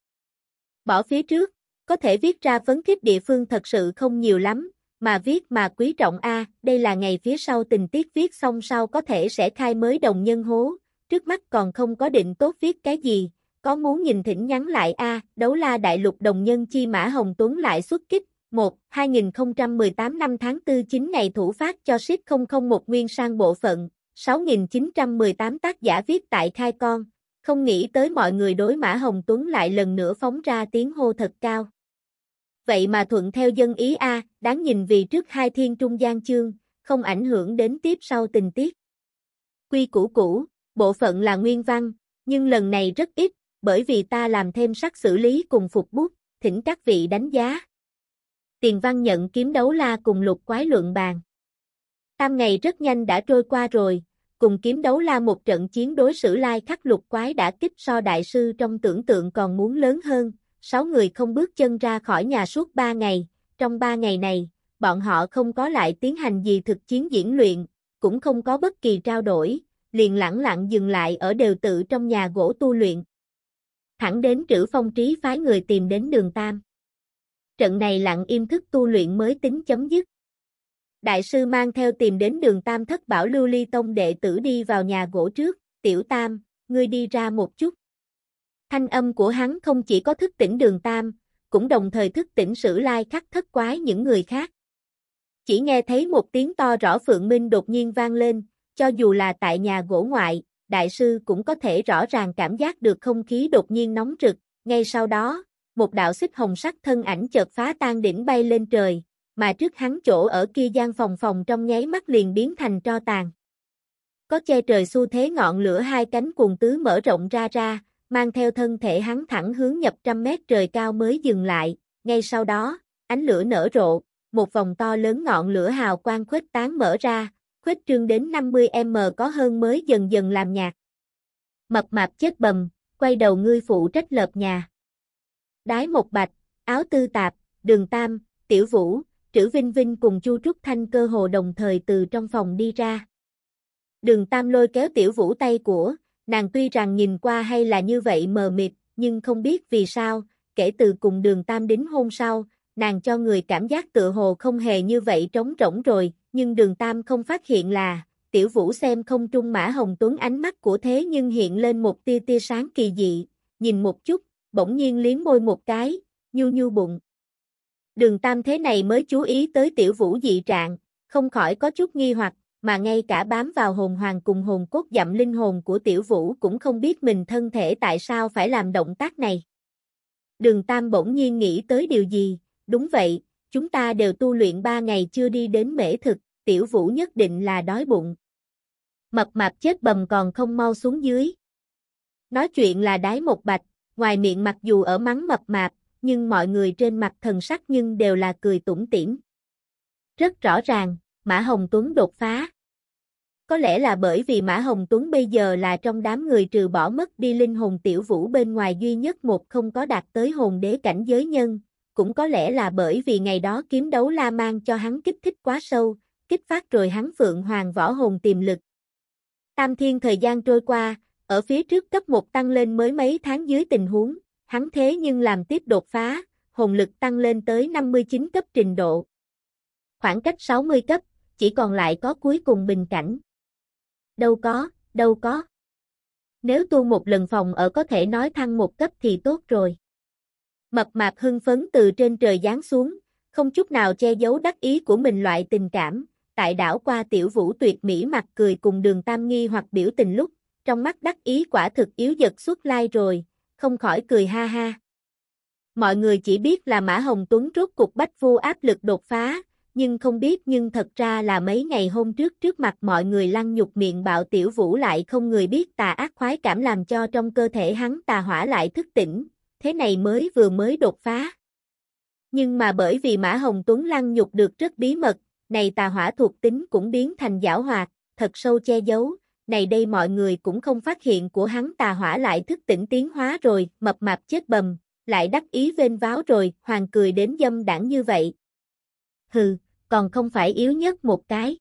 [SPEAKER 1] Bỏ phía trước, có thể viết ra phấn khích địa phương thật sự không nhiều lắm, mà viết mà quý trọng a, đây là ngày phía sau tình tiết viết xong sau có thể sẽ khai mới đồng nhân hố, trước mắt còn không có định tốt viết cái gì, có muốn nhìn thỉnh nhắn lại a, đấu la đại lục đồng nhân chi Mã Hồng Tuấn lại xuất kích. một. hai nghìn không trăm mười tám năm tháng tư chín ngày thủ phát cho ship không không một nguyên sang bộ phận, sáu nghìn chín trăm mười tám tác giả viết tại khai con, không nghĩ tới mọi người đối Mã Hồng Tuấn lại lần nữa phóng ra tiếng hô thật cao. Vậy mà thuận theo dân ý a, à, đáng nhìn vì trước hai thiên trung gian chương, không ảnh hưởng đến tiếp sau tình tiết. Quy củ cũ, bộ phận là nguyên văn, nhưng lần này rất ít, bởi vì ta làm thêm sắc xử lý cùng phục bút, thỉnh các vị đánh giá. Tiền văn nhận kiếm đấu la cùng lục quái luận bàn. Tam ngày rất nhanh đã trôi qua rồi, cùng kiếm đấu la một trận chiến đối xử lai khắc lục quái đã kích so đại sư trong tưởng tượng còn muốn lớn hơn, sáu người không bước chân ra khỏi nhà suốt ba ngày, trong ba ngày này, bọn họ không có lại tiến hành gì thực chiến diễn luyện, cũng không có bất kỳ trao đổi, liền lẳng lặng dừng lại ở đều tự trong nhà gỗ tu luyện. Thẳng đến Trữ Phong Trí phái người tìm đến Đường Tam. Trận này lặng im thức tu luyện mới tính chấm dứt. Đại sư mang theo tìm đến Đường Tam thất bảo lưu ly tông đệ tử đi vào nhà gỗ trước, Tiểu Tam, ngươi đi ra một chút. Thanh âm của hắn không chỉ có thức tỉnh Đường Tam, cũng đồng thời thức tỉnh Sử Lai khắc thất quái những người khác. Chỉ nghe thấy một tiếng to rõ phượng minh đột nhiên vang lên, cho dù là tại nhà gỗ ngoại, đại sư cũng có thể rõ ràng cảm giác được không khí đột nhiên nóng rực, ngay sau đó, một đạo xích hồng sắc thân ảnh chợt phá tan đỉnh bay lên trời, mà trước hắn chỗ ở kia gian phòng phòng trong nháy mắt liền biến thành tro tàn. Có che trời xu thế ngọn lửa hai cánh cuồng tứ mở rộng ra ra, mang theo thân thể hắn thẳng hướng nhập trăm mét trời cao mới dừng lại, ngay sau đó, ánh lửa nở rộ, một vòng to lớn ngọn lửa hào quang khuếch tán mở ra, khuếch trương đến năm mươi mét có hơn mới dần dần làm nhạt. Mập mạp chết bầm, quay đầu ngươi phụ trách lợp nhà. Đái Một Bạch, Áo Tư Tạp, Đường Tam, Tiểu Vũ, Trữ Vinh Vinh cùng Chu Trúc Thanh cơ hồ đồng thời từ trong phòng đi ra. Đường Tam lôi kéo Tiểu Vũ tay của, nàng tuy rằng nhìn qua hay là như vậy mờ mịt, nhưng không biết vì sao, kể từ cùng Đường Tam đính hôn sau, nàng cho người cảm giác tựa hồ không hề như vậy trống rỗng rồi, nhưng Đường Tam không phát hiện là, Tiểu Vũ xem không trung Mã Hồng Tuấn ánh mắt của thế nhưng hiện lên một tia tia sáng kỳ dị, nhìn một chút, bỗng nhiên liếm môi một cái, nhu nhu bụng. Đường Tam thế này mới chú ý tới Tiểu Vũ dị trạng, không khỏi có chút nghi hoặc, mà ngay cả bám vào hồn hoàng cùng hồn cốt dặm linh hồn của Tiểu Vũ cũng không biết mình thân thể tại sao phải làm động tác này. Đường Tam bỗng nhiên nghĩ tới điều gì, đúng vậy, chúng ta đều tu luyện ba ngày chưa đi đến mễ thực, Tiểu Vũ nhất định là đói bụng. Mập mạp chết bầm còn không mau xuống dưới. Nói chuyện là Đái Một Bạch, ngoài miệng mặc dù ở mắng mập mạp, nhưng mọi người trên mặt thần sắc nhưng đều là cười tủm tỉm. Rất rõ ràng, Mã Hồng Tuấn đột phá. Có lẽ là bởi vì Mã Hồng Tuấn bây giờ là trong đám người trừ bỏ mất đi linh hồn Tiểu Vũ bên ngoài duy nhất một không có đạt tới hồn đế cảnh giới nhân, cũng có lẽ là bởi vì ngày đó kiếm đấu la mang cho hắn kích thích quá sâu, kích phát rồi hắn Phượng Hoàng võ hồn tiềm lực. Tam thiên thời gian trôi qua, ở phía trước cấp một tăng lên mới mấy tháng dưới tình huống, hắn thế nhưng làm tiếp đột phá, hồn lực tăng lên tới năm mươi chín cấp trình độ. Khoảng cách sáu mươi cấp, chỉ còn lại có cuối cùng bình cảnh. Đâu có, đâu có. Nếu tu một lần phòng ở có thể nói thăng một cấp thì tốt rồi. Mập mạp hưng phấn từ trên trời giáng xuống, không chút nào che giấu đắc ý của mình loại tình cảm, tại đảo qua Tiểu Vũ tuyệt mỹ mặt cười cùng Đường Tam nghi hoặc biểu tình lúc, trong mắt đắc ý quả thực yếu dật xuất lai rồi, không khỏi cười ha ha. Mọi người chỉ biết là Mã Hồng Tuấn rốt cục bách vu áp lực đột phá, nhưng không biết nhưng thật ra là mấy ngày hôm trước trước mặt mọi người lăng nhục miệng bạo Tiểu Vũ lại không người biết tà ác khoái cảm làm cho trong cơ thể hắn tà hỏa lại thức tỉnh, thế này mới vừa mới đột phá. Nhưng mà bởi vì Mã Hồng Tuấn lăng nhục được rất bí mật, này tà hỏa thuộc tính cũng biến thành giảo hoạt, thật sâu che giấu, này đây mọi người cũng không phát hiện của hắn tà hỏa lại thức tỉnh tiến hóa rồi, mập mạp chết bầm, lại đắc ý vênh váo rồi, hoàng cười đến dâm đảng như vậy. Hừ, còn không phải yếu nhất một cái.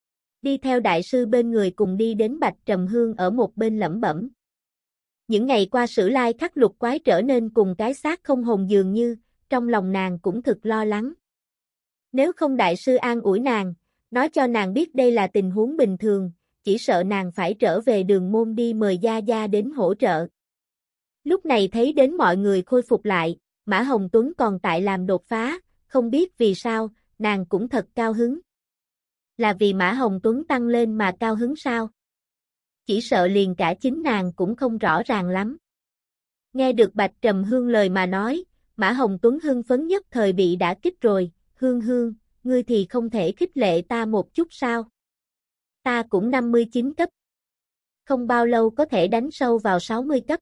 [SPEAKER 1] Đi theo đại sư bên người cùng đi đến Bạch Trầm Hương ở một bên lẩm bẩm. Những ngày qua Sử Lai khắc lục quái trở nên cùng cái xác không hồn dường như, trong lòng nàng cũng thực lo lắng. Nếu không đại sư an ủi nàng, nói cho nàng biết đây là tình huống bình thường, chỉ sợ nàng phải trở về Đường Môn đi mời Gia Gia đến hỗ trợ. Lúc này thấy đến mọi người khôi phục lại, Mã Hồng Tuấn còn tại làm đột phá, không biết vì sao, nàng cũng thật cao hứng. Là vì Mã Hồng Tuấn tăng lên mà cao hứng sao? Chỉ sợ liền cả chính nàng cũng không rõ ràng lắm. Nghe được Bạch Trầm Hương lời mà nói, Mã Hồng Tuấn hưng phấn nhất thời bị đả kích rồi, Hương Hương, ngươi thì không thể khích lệ ta một chút sao? Ta cũng năm mươi chín cấp. Không bao lâu có thể đánh sâu vào sáu mươi cấp.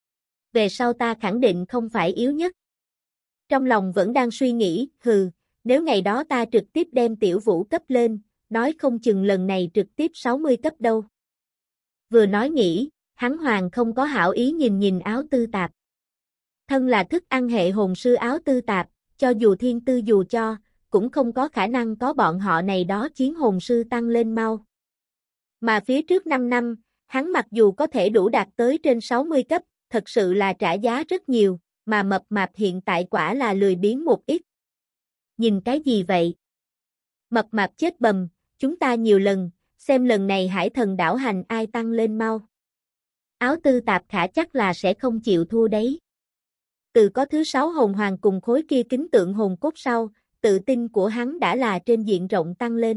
[SPEAKER 1] Về sau ta khẳng định không phải yếu nhất. Trong lòng vẫn đang suy nghĩ, hừ, nếu ngày đó ta trực tiếp đem Tiểu Vũ cấp lên, nói không chừng lần này trực tiếp sáu mươi cấp đâu. Vừa nói nghĩ, hắn hoàng không có hảo ý nhìn nhìn Áo Tư Tạp. Thân là thức ăn hệ hồn sư Áo Tư Tạp, cho dù thiên tư dù cho, cũng không có khả năng có bọn họ này đó chiến hồn sư tăng lên mau. Mà phía trước năm năm, hắn mặc dù có thể đủ đạt tới trên sáu mươi cấp, thật sự là trả giá rất nhiều, mà mập mạp hiện tại quả là lười biếng một ít. Nhìn cái gì vậy? Mập mạp chết bầm, chúng ta nhiều lần, xem lần này Hải Thần đảo hành ai tăng lên mau. Áo Tư Tạp khả chắc là sẽ không chịu thua đấy. Từ có thứ sáu hồn hoàng cùng khối kia kính tượng hồn cốt sau, tự tin của hắn đã là trên diện rộng tăng lên.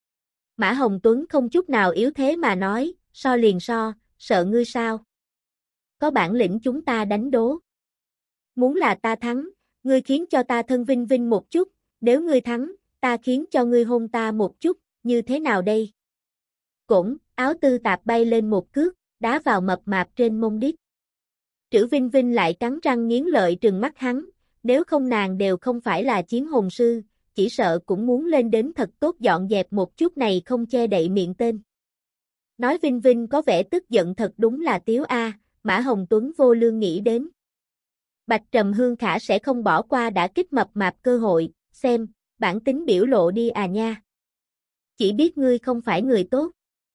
[SPEAKER 1] Mã Hồng Tuấn không chút nào yếu thế mà nói, so liền so, sợ ngươi sao? Có bản lĩnh chúng ta đánh đố. Muốn là ta thắng, ngươi khiến cho ta thân vinh vinh một chút, nếu ngươi thắng, ta khiến cho ngươi hôn ta một chút, như thế nào đây? Cổng, Áo Tư Tạp bay lên một cước, đá vào mập mạp trên mông đít. Trữ Vinh Vinh lại cắn răng nghiến lợi trừng mắt hắn, nếu không nàng đều không phải là chiến hồn sư, chỉ sợ cũng muốn lên đến thật tốt dọn dẹp một chút này không che đậy miệng tên. Nói Vinh Vinh có vẻ tức giận thật đúng là tiếu a, Mã Hồng Tuấn vô lương nghĩ đến. Bạch Trầm Hương khả sẽ không bỏ qua đã kích mập mạp cơ hội, xem, bản tính biểu lộ đi à nha. Chỉ biết ngươi không phải người tốt.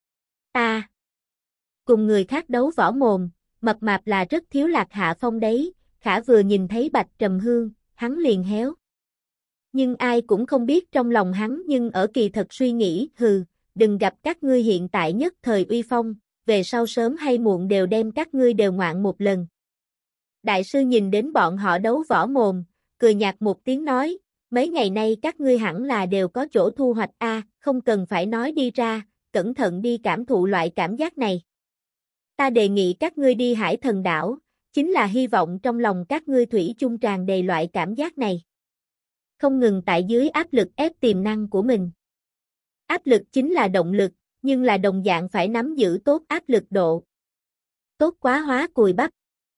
[SPEAKER 1] Ta cùng người khác đấu võ mồm, mập mạp là rất thiếu lạc hạ phong đấy, khả vừa nhìn thấy Bạch Trầm Hương, hắn liền héo. Nhưng ai cũng không biết trong lòng hắn nhưng ở kỳ thật suy nghĩ, hừ, đừng gặp các ngươi hiện tại nhất thời uy phong, về sau sớm hay muộn đều đem các ngươi đều ngoạn một lần. Đại sư nhìn đến bọn họ đấu võ mồm, cười nhạt một tiếng nói, mấy ngày nay các ngươi hẳn là đều có chỗ thu hoạch a, không cần phải nói đi ra, cẩn thận đi cảm thụ loại cảm giác này. Ta đề nghị các ngươi đi Hải Thần đảo, chính là hy vọng trong lòng các ngươi thủy chung tràn đầy loại cảm giác này. Không ngừng tại dưới áp lực ép tiềm năng của mình. Áp lực chính là động lực, nhưng là đồng dạng phải nắm giữ tốt áp lực độ. Tốt quá hóa cùi bắp.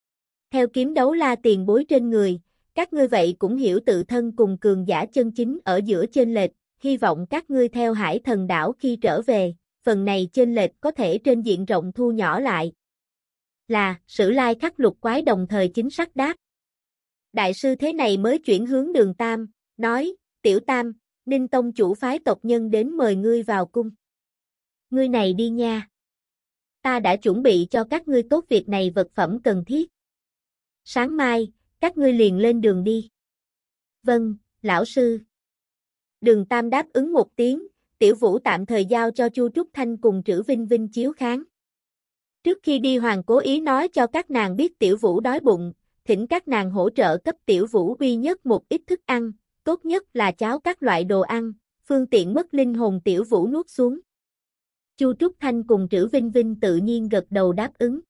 [SPEAKER 1] Theo kiếm đấu la tiền bối trên người, các ngươi vậy cũng hiểu tự thân cùng cường giả chân chính ở giữa chênh lệch, hy vọng các ngươi theo Hải Thần đảo khi trở về, phần này chênh lệch có thể trên diện rộng thu nhỏ lại. Là, Sử Lai Khắc Lục Quái đồng thời chính xác đáp. Đại sư thế này mới chuyển hướng Đường Tam, nói, Tiểu Tam, Ninh Tông chủ phái tộc nhân đến mời ngươi vào cung. Ngươi này đi nha. Ta đã chuẩn bị cho các ngươi tốt việc này vật phẩm cần thiết. Sáng mai, các ngươi liền lên đường đi. Vâng, lão sư. Đường Tam đáp ứng một tiếng, Tiểu Vũ tạm thời giao cho Chu Trúc Thanh cùng Trữ Vinh Vinh chiếu kháng. Trước khi đi Hoàng cố ý nói cho các nàng biết Tiểu Vũ đói bụng, thỉnh các nàng hỗ trợ cấp Tiểu Vũ duy nhất một ít thức ăn, tốt nhất là cháo các loại đồ ăn, phương tiện mất linh hồn Tiểu Vũ nuốt xuống. Chu Trúc Thanh cùng Trữ Vinh Vinh tự nhiên gật đầu đáp ứng.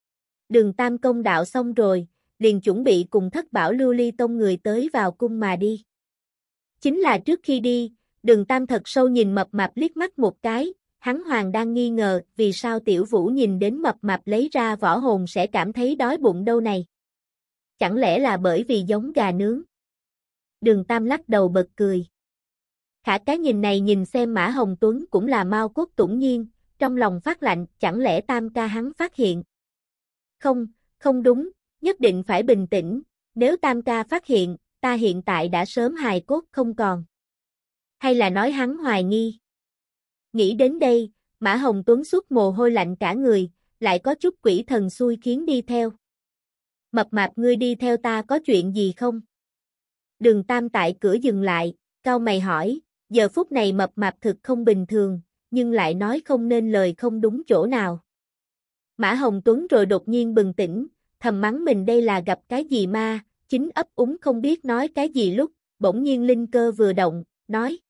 [SPEAKER 1] Đường Tam công đạo xong rồi, liền chuẩn bị cùng Thất Bảo Lưu Ly Tông người tới vào cung mà đi. Chính là trước khi đi, Đường Tam thật sâu nhìn mập mạp liếc mắt một cái, hắn hoàng đang nghi ngờ vì sao Tiểu Vũ nhìn đến mập mạp lấy ra võ hồn sẽ cảm thấy đói bụng đâu này. Chẳng lẽ là bởi vì giống gà nướng? Đường Tam lắc đầu bật cười. Khả cái nhìn này nhìn xem Mã Hồng Tuấn cũng là mau cốt tủng nhiên, trong lòng phát lạnh, chẳng lẽ Tam ca hắn phát hiện? Không, không đúng, nhất định phải bình tĩnh, nếu Tam ca phát hiện, ta hiện tại đã sớm hài cốt không còn. Hay là nói hắn hoài nghi? Nghĩ đến đây, Mã Hồng Tuấn xuất mồ hôi lạnh cả người, lại có chút quỷ thần xui khiến đi theo. Mập mạp ngươi đi theo ta có chuyện gì không? Đường Tam tại cửa dừng lại, cau mày hỏi, giờ phút này mập mạp thực không bình thường, nhưng lại nói không nên lời không đúng chỗ nào. Mã Hồng Tuấn rồi đột nhiên bừng tỉnh, thầm mắng mình đây là gặp cái gì ma, chính ấp úng không biết nói cái gì lúc, bỗng nhiên linh cơ vừa động, nói.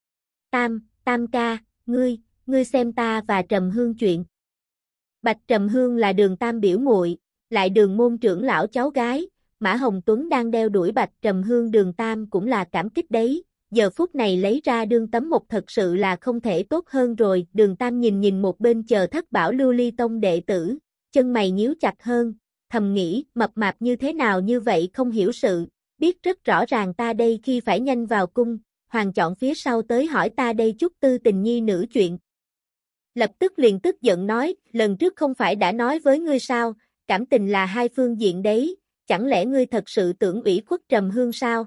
[SPEAKER 1] Tam, Tam ca, ngươi, ngươi xem ta và Trầm Hương chuyện. Bạch Trầm Hương là Đường Tam biểu muội, lại Đường môn trưởng lão cháu gái, Mã Hồng Tuấn đang đeo đuổi Bạch Trầm Hương Đường Tam cũng là cảm kích đấy, giờ phút này lấy ra đương tấm một thật sự là không thể tốt hơn rồi, Đường Tam nhìn nhìn một bên chờ Thất Bảo Lưu Ly Tông đệ tử, chân mày nhíu chặt hơn, thầm nghĩ, mập mạp như thế nào như vậy không hiểu sự, biết rất rõ ràng ta đây khi phải nhanh vào cung, hoàng chọn phía sau tới hỏi ta đây chút tư tình nhi nữ chuyện. Lập tức liền tức giận nói, lần trước không phải đã nói với ngươi sao, cảm tình là hai phương diện đấy, chẳng lẽ ngươi thật sự tưởng ủy khuất Trầm Hương sao?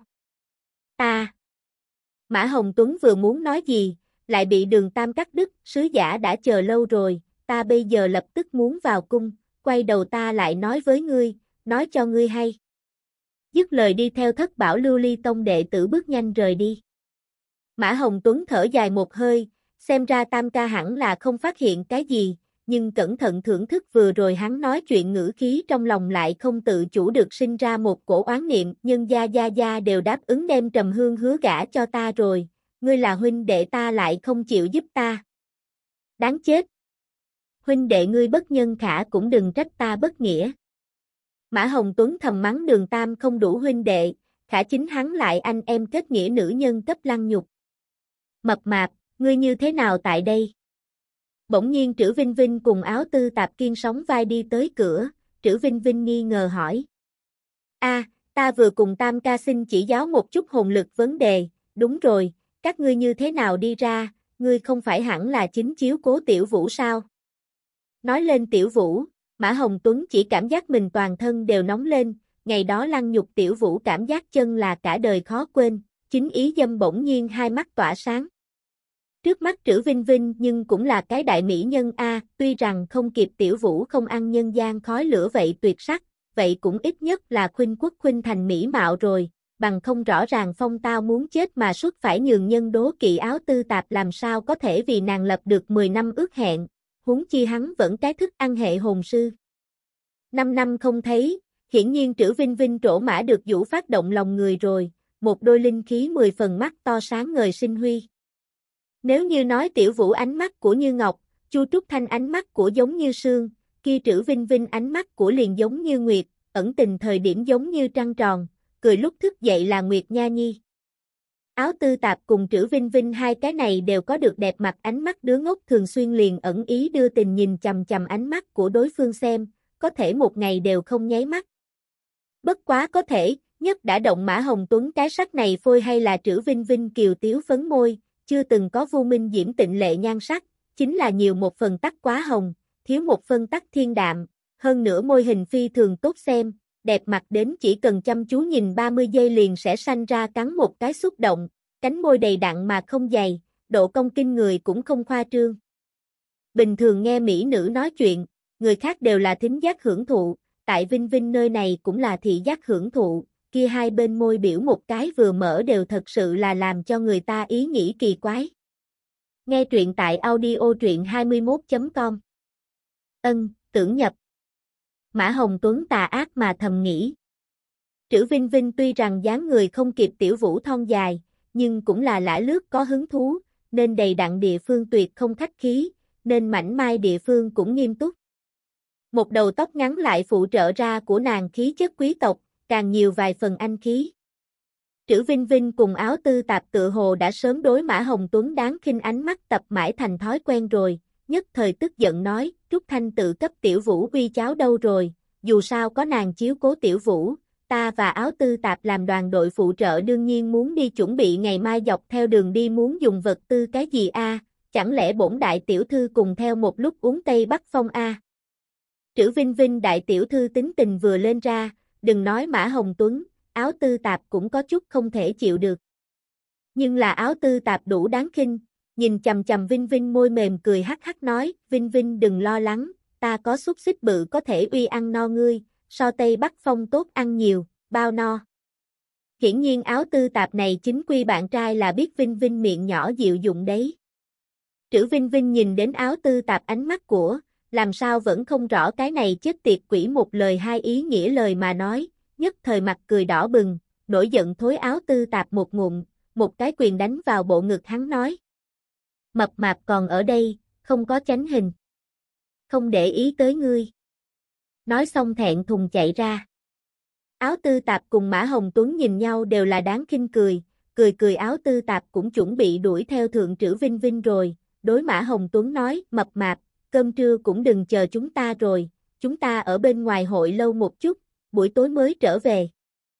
[SPEAKER 1] Ta. Mã Hồng Tuấn vừa muốn nói gì, lại bị Đường Tam cắt đứt, sứ giả đã chờ lâu rồi, ta bây giờ lập tức muốn vào cung, quay đầu ta lại nói với ngươi, nói cho ngươi hay. Dứt lời đi theo Thất Bảo Lưu Ly Tông đệ tử bước nhanh rời đi. Mã Hồng Tuấn thở dài một hơi, xem ra Tam ca hẳn là không phát hiện cái gì, nhưng cẩn thận thưởng thức vừa rồi hắn nói chuyện ngữ khí trong lòng lại không tự chủ được sinh ra một cổ oán niệm, nhân gia gia gia đều đáp ứng đem Trầm Hương hứa gả cho ta rồi, ngươi là huynh đệ ta lại không chịu giúp ta. Đáng chết! Huynh đệ ngươi bất nhân khả cũng đừng trách ta bất nghĩa. Mã Hồng Tuấn thầm mắng Đường Tam không đủ huynh đệ, khả chính hắn lại anh em kết nghĩa nữ nhân cấp lăng nhục. Mập mạp, ngươi như thế nào tại đây? Bỗng nhiên Trữ Vinh Vinh cùng Áo Tư Tạp Kiên sóng vai đi tới cửa, Trữ Vinh Vinh nghi ngờ hỏi. A, ta vừa cùng Tam ca xin chỉ giáo một chút hồn lực vấn đề, đúng rồi, các ngươi như thế nào đi ra, ngươi không phải hẳn là chính chiếu cố Tiểu Vũ sao? Nói lên Tiểu Vũ, Mã Hồng Tuấn chỉ cảm giác mình toàn thân đều nóng lên, ngày đó lăng nhục Tiểu Vũ cảm giác chân là cả đời khó quên, chính ý dâm bỗng nhiên hai mắt tỏa sáng. Trước mắt Trữ Vinh Vinh nhưng cũng là cái đại mỹ nhân a, tuy rằng không kịp Tiểu Vũ không ăn nhân gian khói lửa vậy tuyệt sắc, vậy cũng ít nhất là khuynh quốc khuynh thành mỹ mạo rồi, bằng không rõ ràng phong tao muốn chết mà suốt phải nhường nhân đố kỵ Áo Tư Tạp làm sao có thể vì nàng lập được mười năm ước hẹn, huống chi hắn vẫn cái thức ăn hệ hồn sư. Năm năm không thấy, hiển nhiên Trữ Vinh Vinh trổ mã được Vũ phát động lòng người rồi, một đôi linh khí mười phần mắt to sáng ngời sinh huy. Nếu như nói Tiểu Vũ ánh mắt của Như Ngọc, Chu Trúc Thanh ánh mắt của giống như sương, kia Trữ Vinh Vinh ánh mắt của liền giống như nguyệt, ẩn tình thời điểm giống như trăng tròn, cười lúc thức dậy là Nguyệt Nha Nhi. Áo Tư Tạp cùng Trữ Vinh Vinh hai cái này đều có được đẹp mặt ánh mắt đứa ngốc thường xuyên liền ẩn ý đưa tình nhìn chằm chằm ánh mắt của đối phương xem, có thể một ngày đều không nháy mắt. Bất quá có thể, nhất đã động Mã Hồng Tuấn cái sắc này phôi hay là Trữ Vinh Vinh kiều tiếu phấn môi, chưa từng có Vu Minh Diễm tịnh lệ nhan sắc, chính là nhiều một phần tắc quá hồng, thiếu một phân tắc thiên đạm, hơn nữa môi hình phi thường tốt xem, đẹp mặt đến chỉ cần chăm chú nhìn ba mươi giây liền sẽ sanh ra cắn một cái xúc động, cánh môi đầy đặn mà không dày, độ cong kinh người cũng không khoa trương. Bình thường nghe mỹ nữ nói chuyện, người khác đều là thính giác hưởng thụ, tại Vinh Vinh nơi này cũng là thị giác hưởng thụ, kia hai bên môi biểu một cái vừa mở đều thật sự là làm cho người ta ý nghĩ kỳ quái. Nghe truyện tại audio truyện hai mươi mốt chấm com. Ân, tưởng nhập. Mã Hồng Tuấn tà ác mà thầm nghĩ. Trữ Vinh Vinh tuy rằng dáng người không kịp Tiểu Vũ thon dài, nhưng cũng là lả lướt có hứng thú, nên đầy đặn địa phương tuyệt không khách khí, nên mảnh mai địa phương cũng nghiêm túc. Một đầu tóc ngắn lại phụ trợ ra của nàng khí chất quý tộc, càng nhiều vài phần anh khí. Trữ Vinh Vinh cùng Áo Tư Tạp tự hồ đã sớm đối Mã Hồng Tuấn đáng khinh ánh mắt tập mãi thành thói quen rồi, nhất thời tức giận nói, Trúc Thanh tự cấp Tiểu Vũ uy cháo đâu rồi, dù sao có nàng chiếu cố Tiểu Vũ, ta và Áo Tư Tạp làm đoàn đội phụ trợ đương nhiên muốn đi chuẩn bị ngày mai dọc theo đường đi muốn dùng vật tư cái gì a, chẳng lẽ bổn đại tiểu thư cùng theo một lúc uống Tây Bắc Phong a. Trữ Vinh Vinh đại tiểu thư tính tình vừa lên ra, đừng nói Mã Hồng Tuấn, Áo Tư Tạp cũng có chút không thể chịu được. Nhưng là Áo Tư Tạp đủ đáng khinh, nhìn chầm chầm Vinh Vinh môi mềm cười hắc hắc nói, Vinh Vinh đừng lo lắng, ta có xúc xích bự có thể uy ăn no ngươi, so Tây Bắc Phong tốt ăn nhiều, bao no. Hiển nhiên Áo Tư Tạp này chính quy bạn trai là biết Vinh Vinh miệng nhỏ dịu dụng đấy. Trữ Vinh Vinh nhìn đến Áo Tư Tạp ánh mắt của, làm sao vẫn không rõ cái này chết tiệt quỷ một lời hai ý nghĩa lời mà nói, nhất thời mặt cười đỏ bừng, nổi giận thối Áo Tư Tạp một ngụm, một cái quyền đánh vào bộ ngực hắn nói. Mập mạp còn ở đây, không có chánh hình. Không để ý tới ngươi. Nói xong thẹn thùng chạy ra. Áo Tư Tạp cùng Mã Hồng Tuấn nhìn nhau đều là đáng khinh cười, cười cười Áo Tư Tạp cũng chuẩn bị đuổi theo thượng Trữ Vinh Vinh rồi, đối Mã Hồng Tuấn nói, mập mạp, cơm trưa cũng đừng chờ chúng ta rồi, chúng ta ở bên ngoài hội lâu một chút, buổi tối mới trở về.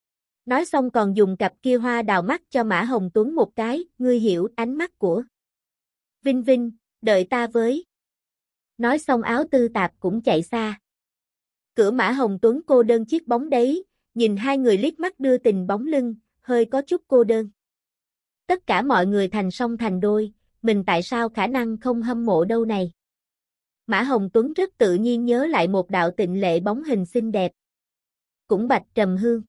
[SPEAKER 1] Nói xong còn dùng cặp kia hoa đào mắt cho Mã Hồng Tuấn một cái, ngươi hiểu ánh mắt của Vinh Vinh, đợi ta với. Nói xong Áo Tư Tạp cũng chạy xa. Cửa Mã Hồng Tuấn cô đơn chiếc bóng đấy, nhìn hai người liếc mắt đưa tình bóng lưng, hơi có chút cô đơn. Tất cả mọi người thành song thành đôi, mình tại sao khả năng không hâm mộ đâu này. Mã Hồng Tuấn rất tự nhiên nhớ lại một đạo tịnh lệ bóng hình xinh đẹp. Cũng Bạch Trầm Hương.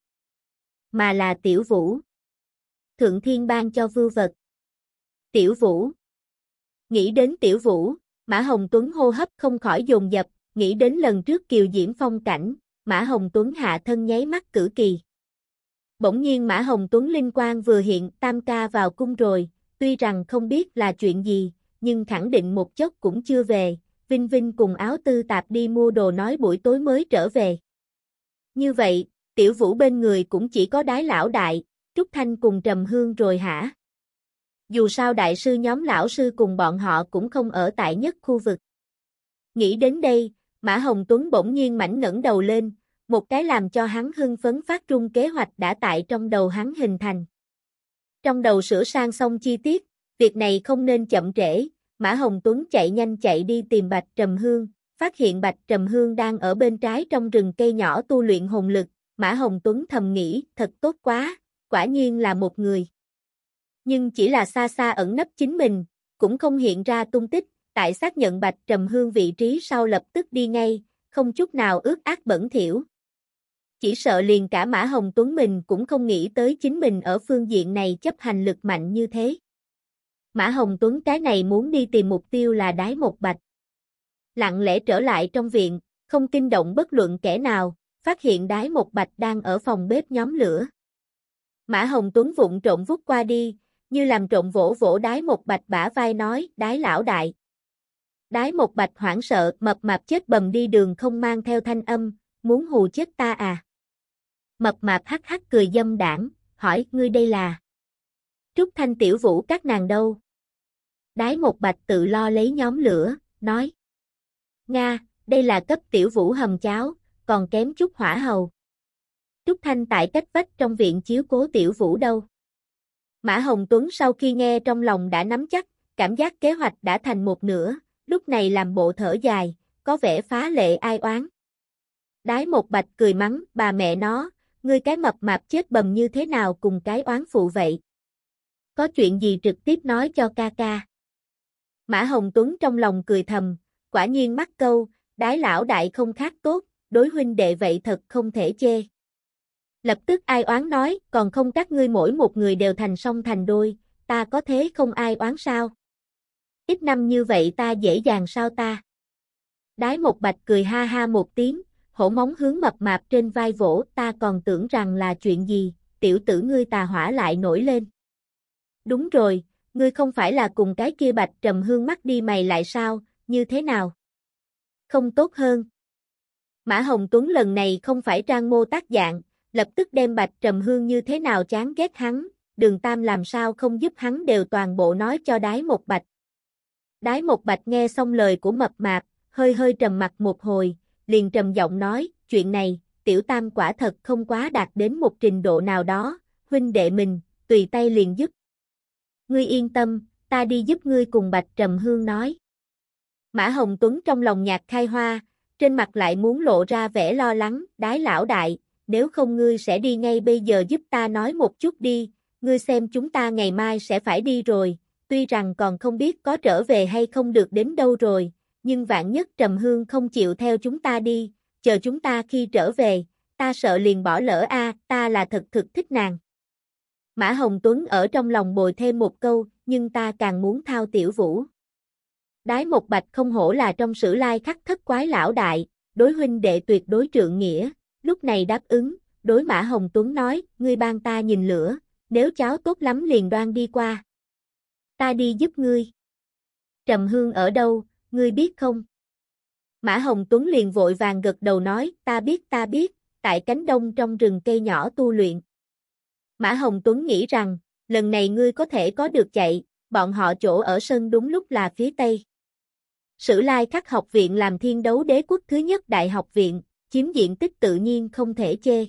[SPEAKER 1] Mà là Tiểu Vũ. Thượng Thiên ban cho vưu vật. Tiểu Vũ. Nghĩ đến Tiểu Vũ, Mã Hồng Tuấn hô hấp không khỏi dồn dập, nghĩ đến lần trước kiều diễm phong cảnh, Mã Hồng Tuấn hạ thân nháy mắt cử kỳ. Bỗng nhiên Mã Hồng Tuấn linh quang vừa hiện, tam ca vào cung rồi, tuy rằng không biết là chuyện gì, nhưng khẳng định một chốc cũng chưa về, Vinh Vinh cùng Áo Tư Tạp đi mua đồ nói buổi tối mới trở về. Như vậy, Tiểu Vũ bên người cũng chỉ có Đái lão đại, Trúc Thanh cùng Trầm Hương rồi hả? Dù sao đại sư nhóm lão sư cùng bọn họ cũng không ở tại nhất khu vực. Nghĩ đến đây, Mã Hồng Tuấn bỗng nhiên mảnh ngẩng đầu lên, một cái làm cho hắn hưng phấn phát trung kế hoạch đã tại trong đầu hắn hình thành. Trong đầu sửa sang xong chi tiết, việc này không nên chậm trễ, Mã Hồng Tuấn chạy nhanh chạy đi tìm Bạch Trầm Hương, phát hiện Bạch Trầm Hương đang ở bên trái trong rừng cây nhỏ tu luyện hồn lực, Mã Hồng Tuấn thầm nghĩ, thật tốt quá, quả nhiên là một người. Nhưng chỉ là xa xa ẩn nấp chính mình, cũng không hiện ra tung tích, tại xác nhận Bạch Trầm Hương vị trí sau lập tức đi ngay, không chút nào ướt át bẩn thỉu. Chỉ sợ liền cả Mã Hồng Tuấn mình cũng không nghĩ tới chính mình ở phương diện này chấp hành lực mạnh như thế. Mã Hồng Tuấn cái này muốn đi tìm mục tiêu là Đái Một Bạch. Lặng lẽ trở lại trong viện, không kinh động bất luận kẻ nào, phát hiện Đái Một Bạch đang ở phòng bếp nhóm lửa. Mã Hồng Tuấn vụng trộm vút qua đi, như làm trộm vỗ vỗ Đái Một Bạch bả vai nói, Đái lão đại. Đái Một Bạch hoảng sợ, mập mạp chết bầm đi đường không mang theo thanh âm, muốn hù chết ta à? Mập mạp hắc hắc cười dâm đảng, hỏi, ngươi đây là? Trúc Thanh Tiểu Vũ các nàng đâu? Đái Một Bạch tự lo lấy nhóm lửa, nói. Nga, đây là cấp Tiểu Vũ hầm cháo, còn kém chút hỏa hầu. Trúc Thanh tại cách vách trong viện chiếu cố Tiểu Vũ đâu? Mã Hồng Tuấn sau khi nghe trong lòng đã nắm chắc, cảm giác kế hoạch đã thành một nửa, lúc này làm bộ thở dài, có vẻ phá lệ ai oán. Đái Một Bạch cười mắng, bà mẹ nó, ngươi cái mập mạp chết bầm như thế nào cùng cái oán phụ vậy? Có chuyện gì trực tiếp nói cho ca ca. Mã Hồng Tuấn trong lòng cười thầm, quả nhiên mắc câu, Đái lão đại không khác tốt, đối huynh đệ vậy thật không thể chê. Lập tức ai oán nói, còn không các ngươi mỗi một người đều thành song thành đôi, ta có thế không ai oán sao? Ít năm như vậy ta dễ dàng sao ta? Đái Một Bạch cười ha ha một tiếng, hổ móng hướng mập mạp trên vai vỗ, ta còn tưởng rằng là chuyện gì, tiểu tử ngươi tà hỏa lại nổi lên. Đúng rồi, ngươi không phải là cùng cái kia Bạch Trầm Hương mắt đi mày lại sao, như thế nào? Không tốt hơn. Mã Hồng Tuấn lần này không phải trang mô tác dạng, lập tức đem Bạch Trầm Hương như thế nào chán ghét hắn, Đường Tam làm sao không giúp hắn đều toàn bộ nói cho Đái Một Bạch. Đái Một Bạch nghe xong lời của mập mạp, hơi hơi trầm mặt một hồi, liền trầm giọng nói, chuyện này, Tiểu Tam quả thật không quá đạt đến một trình độ nào đó, huynh đệ mình, tùy tay liền giúp. Ngươi yên tâm, ta đi giúp ngươi cùng Bạch Trầm Hương nói. Mã Hồng Tuấn trong lòng nhạc khai hoa, trên mặt lại muốn lộ ra vẻ lo lắng, Đái lão đại, nếu không ngươi sẽ đi ngay bây giờ giúp ta nói một chút đi, ngươi xem chúng ta ngày mai sẽ phải đi rồi, tuy rằng còn không biết có trở về hay không được đến đâu rồi, nhưng vạn nhất Trầm Hương không chịu theo chúng ta đi, chờ chúng ta khi trở về, ta sợ liền bỏ lỡ a, ta là thật thực thích nàng. Mã Hồng Tuấn ở trong lòng bồi thêm một câu, nhưng ta càng muốn thao Tiểu Vũ. Đái Một Bạch không hổ là trong sử lai khắc thất quái lão đại, đối huynh đệ tuyệt đối trượng nghĩa, lúc này đáp ứng, đối Mã Hồng Tuấn nói, ngươi ban ta nhìn lửa, nếu cháo tốt lắm liền đoan đi qua. Ta đi giúp ngươi. Trầm Hương ở đâu, ngươi biết không? Mã Hồng Tuấn liền vội vàng gật đầu nói, ta biết ta biết, tại cánh đông trong rừng cây nhỏ tu luyện. Mã Hồng Tuấn nghĩ rằng, lần này ngươi có thể có được chạy, bọn họ chỗ ở sân đúng lúc là phía tây. Sử Lai Khắc học viện làm thiên đấu đế quốc thứ nhất đại học viện, chiếm diện tích tự nhiên không thể chê.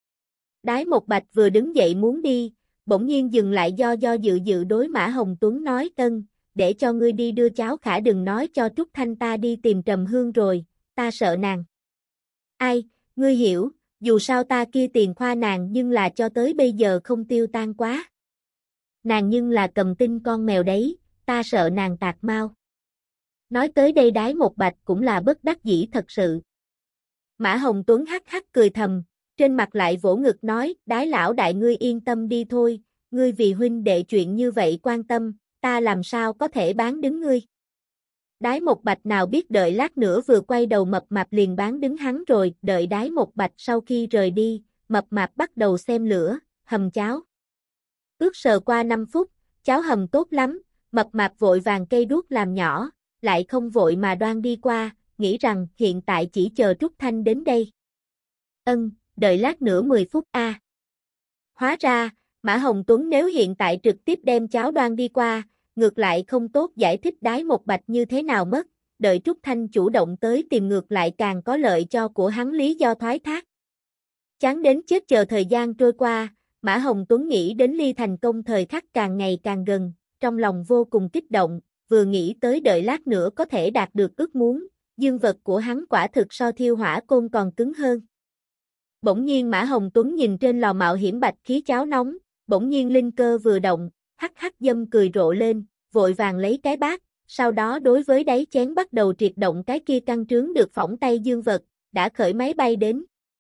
[SPEAKER 1] Đái Một Bạch vừa đứng dậy muốn đi, bỗng nhiên dừng lại do do dự dự đối Mã Hồng Tuấn nói, ân, để cho ngươi đi đưa cháu khả đừng nói cho Trúc Thanh ta đi tìm Trầm Hương rồi, ta sợ nàng. Ai, ngươi hiểu, dù sao ta kia tiền khoa nàng nhưng là cho tới bây giờ không tiêu tan quá. Nàng nhưng là cầm tinh con mèo đấy, ta sợ nàng tạc mau. Nói tới đây Đái Một Bạch cũng là bất đắc dĩ thật sự. Mã Hồng Tuấn hắc hắc cười thầm, trên mặt lại vỗ ngực nói, Đái lão đại ngươi yên tâm đi thôi, ngươi vì huynh đệ chuyện như vậy quan tâm, ta làm sao có thể bán đứng ngươi. Đái Một Bạch nào biết đợi lát nữa vừa quay đầu mập mạp liền bán đứng hắn rồi, đợi Đái Một Bạch sau khi rời đi, mập mạp bắt đầu xem lửa, hầm cháo. Ước sờ qua năm phút, cháo hầm tốt lắm, mập mạp vội vàng cây đuốc làm nhỏ, lại không vội mà đoan đi qua, nghĩ rằng hiện tại chỉ chờ Trúc Thanh đến đây. Ân, đợi lát nữa mười phút a. À. Hóa ra, Mã Hồng Tuấn nếu hiện tại trực tiếp đem cháo đoan đi qua, ngược lại không tốt giải thích Đái Một Bạch như thế nào mất, đợi Trúc Thanh chủ động tới tìm ngược lại càng có lợi cho của hắn lý do thoái thác. Chán đến chết chờ thời gian trôi qua, Mã Hồng Tuấn nghĩ đến ly thành công thời khắc càng ngày càng gần, trong lòng vô cùng kích động, vừa nghĩ tới đợi lát nữa có thể đạt được ước muốn, dương vật của hắn quả thực so thiêu hỏa côn còn cứng hơn. Bỗng nhiên Mã Hồng Tuấn nhìn trên lò mạo hiểm bạch khí cháo nóng, bỗng nhiên linh cơ vừa động, hắc hắc dâm cười rộ lên, vội vàng lấy cái bát, sau đó đối với đáy chén bắt đầu triệt động cái kia căng trướng được phỏng tay dương vật, đã khởi máy bay đến.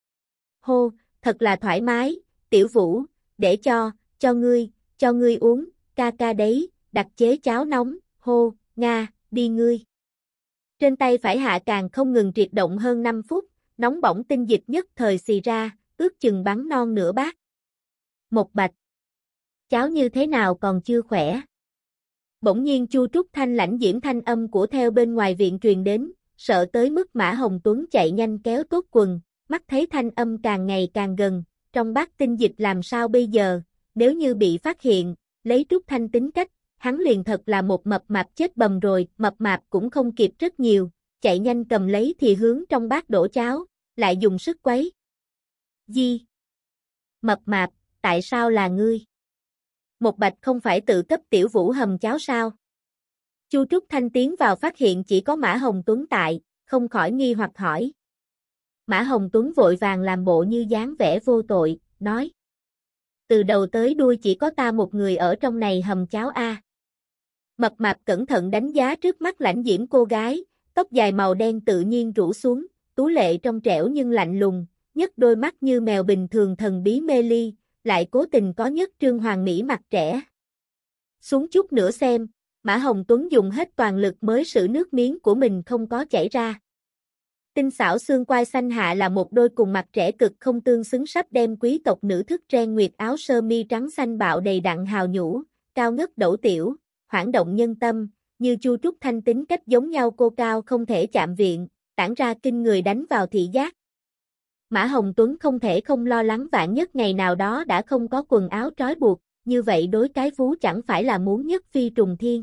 [SPEAKER 1] Hô, thật là thoải mái, tiểu vũ, để cho, cho ngươi, cho ngươi uống, ca ca đấy, đặc chế cháo nóng, hô, nga, đi ngươi. Trên tay phải hạ càng không ngừng triệt động hơn năm phút, nóng bỏng tinh dịch nhất thời xì ra, ước chừng bắn non nửa bát. Một bạch. Cháu như thế nào còn chưa khỏe? Bỗng nhiên Chu Trúc Thanh lãnh diễm thanh âm của theo bên ngoài viện truyền đến, sợ tới mức Mã Hồng Tuấn chạy nhanh kéo tốt quần, mắt thấy thanh âm càng ngày càng gần, trong bát tinh dịch làm sao bây giờ, nếu như bị phát hiện, lấy Trúc Thanh tính cách, hắn liền thật là một mập mạp chết bầm rồi, mập mạp cũng không kịp rất nhiều, chạy nhanh cầm lấy thì hướng trong bát đổ cháo, lại dùng sức quấy. Di! Mập mạp, tại sao là ngươi? Một bạch không phải tự cấp tiểu vũ hầm cháo sao? Chu Trúc Thanh tiến vào phát hiện chỉ có Mã Hồng Tuấn tại, không khỏi nghi hoặc hỏi. Mã Hồng Tuấn vội vàng làm bộ như dáng vẻ vô tội, nói. Từ đầu tới đuôi chỉ có ta một người ở trong này hầm cháo a. Mập mạp cẩn thận đánh giá trước mắt lãnh diễm cô gái, tóc dài màu đen tự nhiên rủ xuống, tú lệ trong trẻo nhưng lạnh lùng, nhất đôi mắt như mèo bình thường thần bí mê ly, lại cố tình có nhất trương hoàng mỹ mặt trẻ. Xuống chút nữa xem, Mã Hồng Tuấn dùng hết toàn lực mới xử nước miếng của mình không có chảy ra. Tinh xảo xương quai xanh hạ là một đôi cùng mặt trẻ cực không tương xứng sắp đem quý tộc nữ thức ren nguyệt áo sơ mi trắng xanh bạo đầy đặn hào nhũ, cao ngất đẩu tiểu, hoảng động nhân tâm, như Chu Trúc Thanh tính cách giống nhau cô cao không thể chạm viện, tản ra kinh người đánh vào thị giác. Mã Hồng Tuấn không thể không lo lắng vạn nhất ngày nào đó đã không có quần áo trói buộc, như vậy đối cái vú chẳng phải là muốn nhất phi trùng thiên.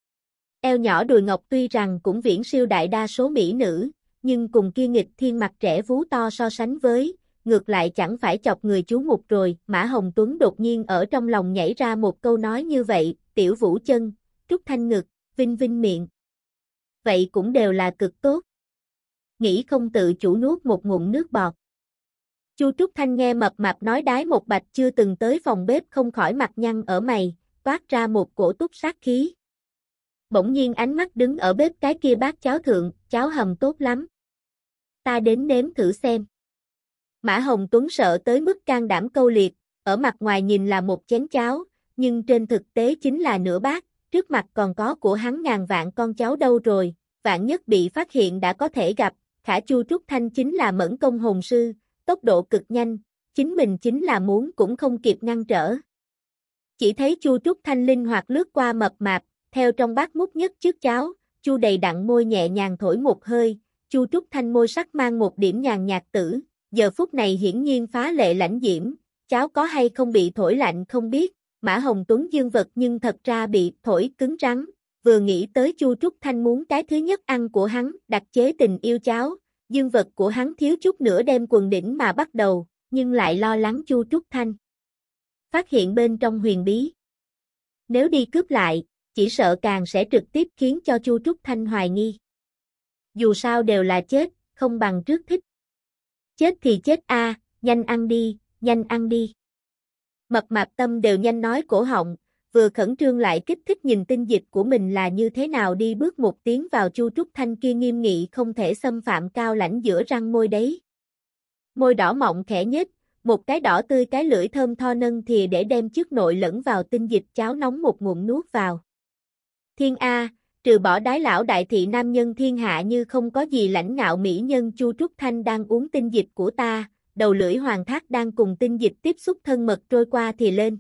[SPEAKER 1] Eo nhỏ đùi ngọc tuy rằng cũng viễn siêu đại đa số mỹ nữ, nhưng cùng kia nghịch thiên mặt trẻ vú to so sánh với, ngược lại chẳng phải chọc người chú mục rồi. Mã Hồng Tuấn đột nhiên ở trong lòng nhảy ra một câu nói như vậy, tiểu vũ chân, Trúc Thanh ngực, vinh vinh miệng. Vậy cũng đều là cực tốt. Nghĩ không tự chủ nuốt một ngụm nước bọt. Chu Trúc Thanh nghe mập mạp nói đái một bạch chưa từng tới phòng bếp không khỏi mặt nhăn ở mày, toát ra một cổ túc sát khí. Bỗng nhiên ánh mắt đứng ở bếp cái kia bát cháo thượng, cháo hầm tốt lắm. Ta đến nếm thử xem. Mã Hồng Tuấn sợ tới mức can đảm câu liệt, ở mặt ngoài nhìn là một chén cháo, nhưng trên thực tế chính là nửa bát, trước mặt còn có của hắn ngàn vạn con cháu đâu rồi, vạn nhất bị phát hiện đã có thể gặp, khả Chu Trúc Thanh chính là mẫn công hồn sư, tốc độ cực nhanh, chính mình chính là muốn cũng không kịp ngăn trở. Chỉ thấy Chu Trúc Thanh linh hoạt lướt qua mập mạp, theo trong bát múc nhất trước cháo, Chu đầy đặn môi nhẹ nhàng thổi một hơi, Chu Trúc Thanh môi sắc mang một điểm nhàn nhạt tử, giờ phút này hiển nhiên phá lệ lãnh diễm, cháo có hay không bị thổi lạnh không biết, Mã Hồng Tuấn dương vật nhưng thật ra bị thổi cứng rắn, vừa nghĩ tới Chu Trúc Thanh muốn cái thứ nhất ăn của hắn, đặc chế tình yêu cháo, dương vật của hắn thiếu chút nữa đem quần đỉnh mà bắt đầu, nhưng lại lo lắng Chu Trúc Thanh. Phát hiện bên trong huyền bí. Nếu đi cướp lại, chỉ sợ càng sẽ trực tiếp khiến cho Chu Trúc Thanh hoài nghi. Dù sao đều là chết, không bằng trước thích. Chết thì chết a, à, nhanh ăn đi, nhanh ăn đi. Mập mạp tâm đều nhanh nói cổ họng, vừa khẩn trương lại kích thích nhìn tinh dịch của mình là như thế nào đi bước một tiến vào Chu Trúc Thanh kia nghiêm nghị không thể xâm phạm cao lãnh giữa răng môi đấy. Môi đỏ mọng khẽ nhếch, một cái đỏ tươi cái lưỡi thơm tho nâng thìa để đem trước nội lẫn vào tinh dịch cháo nóng một ngụm nuốt vào. Thiên A, trừ bỏ đái lão đại thị nam nhân thiên hạ như không có gì lãnh ngạo mỹ nhân Chu Trúc Thanh đang uống tinh dịch của ta, đầu lưỡi hoàng thác đang cùng tinh dịch tiếp xúc thân mật trôi qua thì lên.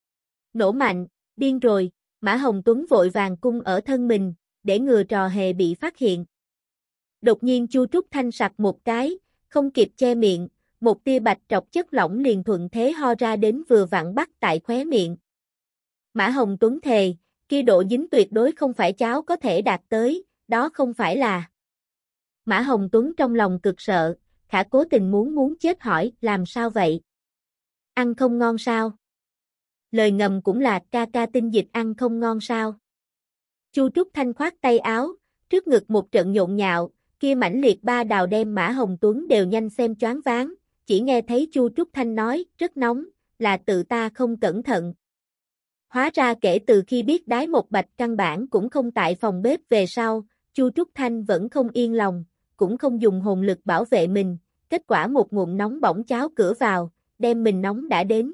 [SPEAKER 1] Nổ mạnh, điên rồi, Mã Hồng Tuấn vội vàng cung ở thân mình, để ngừa trò hề bị phát hiện. Đột nhiên Chu Trúc Thanh sặc một cái, không kịp che miệng, một tia bạch trọc chất lỏng liền thuận thế ho ra đến vừa vặn bắt tại khóe miệng. Mã Hồng Tuấn thề, kia độ dính tuyệt đối không phải cháo có thể đạt tới, đó không phải là. Mã Hồng Tuấn trong lòng cực sợ, khả cố tình muốn muốn chết hỏi, làm sao vậy? Ăn không ngon sao? Lời ngầm cũng là ca ca tinh dịch ăn không ngon sao. Chu Trúc Thanh khoát tay áo, trước ngực một trận nhộn nhạo, kia mãnh liệt ba đào đem Mã Hồng Tuấn đều nhanh xem choáng váng, chỉ nghe thấy Chu Trúc Thanh nói, rất nóng, là tự ta không cẩn thận. Hóa ra kể từ khi biết Đái Một Bạch căn bản cũng không tại phòng bếp về sau, Chu Trúc Thanh vẫn không yên lòng, cũng không dùng hồn lực bảo vệ mình, kết quả một ngụm nóng bỏng cháo cửa vào, đem mình nóng đã đến.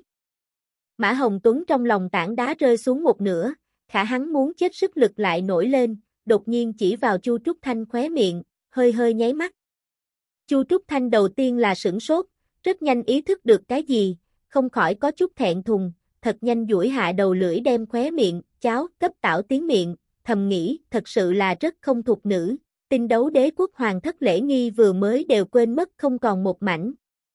[SPEAKER 1] Mã Hồng Tuấn trong lòng tảng đá rơi xuống một nửa, khả hắn muốn chết sức lực lại nổi lên, đột nhiên chỉ vào Chu Trúc Thanh khóe miệng, hơi hơi nháy mắt. Chu Trúc Thanh đầu tiên là sửng sốt, rất nhanh ý thức được cái gì, không khỏi có chút thẹn thùng, thật nhanh duỗi hạ đầu lưỡi đem khóe miệng, cháo, cấp tảo tiếng miệng, thầm nghĩ, thật sự là rất không thục nữ, tinh đấu đế quốc hoàng thất lễ nghi vừa mới đều quên mất không còn một mảnh.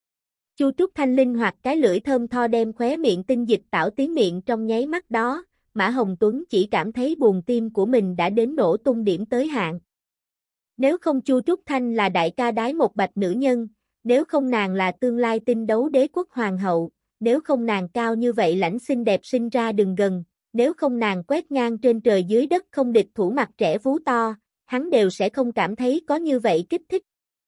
[SPEAKER 1] Chu Trúc Thanh linh hoạt cái lưỡi thơm tho đem khóe miệng tinh dịch tảo tiếng miệng trong nháy mắt đó, Mã Hồng Tuấn chỉ cảm thấy buồng tim của mình đã đến nổ tung điểm tới hạn. Nếu không Chu Trúc Thanh là đại ca Đái Một Bạch nữ nhân, nếu không nàng là tương lai tinh đấu đế quốc hoàng hậu, nếu không nàng cao như vậy lãnh xinh đẹp sinh ra đừng gần, nếu không nàng quét ngang trên trời dưới đất không địch thủ mặt trẻ vú to, hắn đều sẽ không cảm thấy có như vậy kích thích.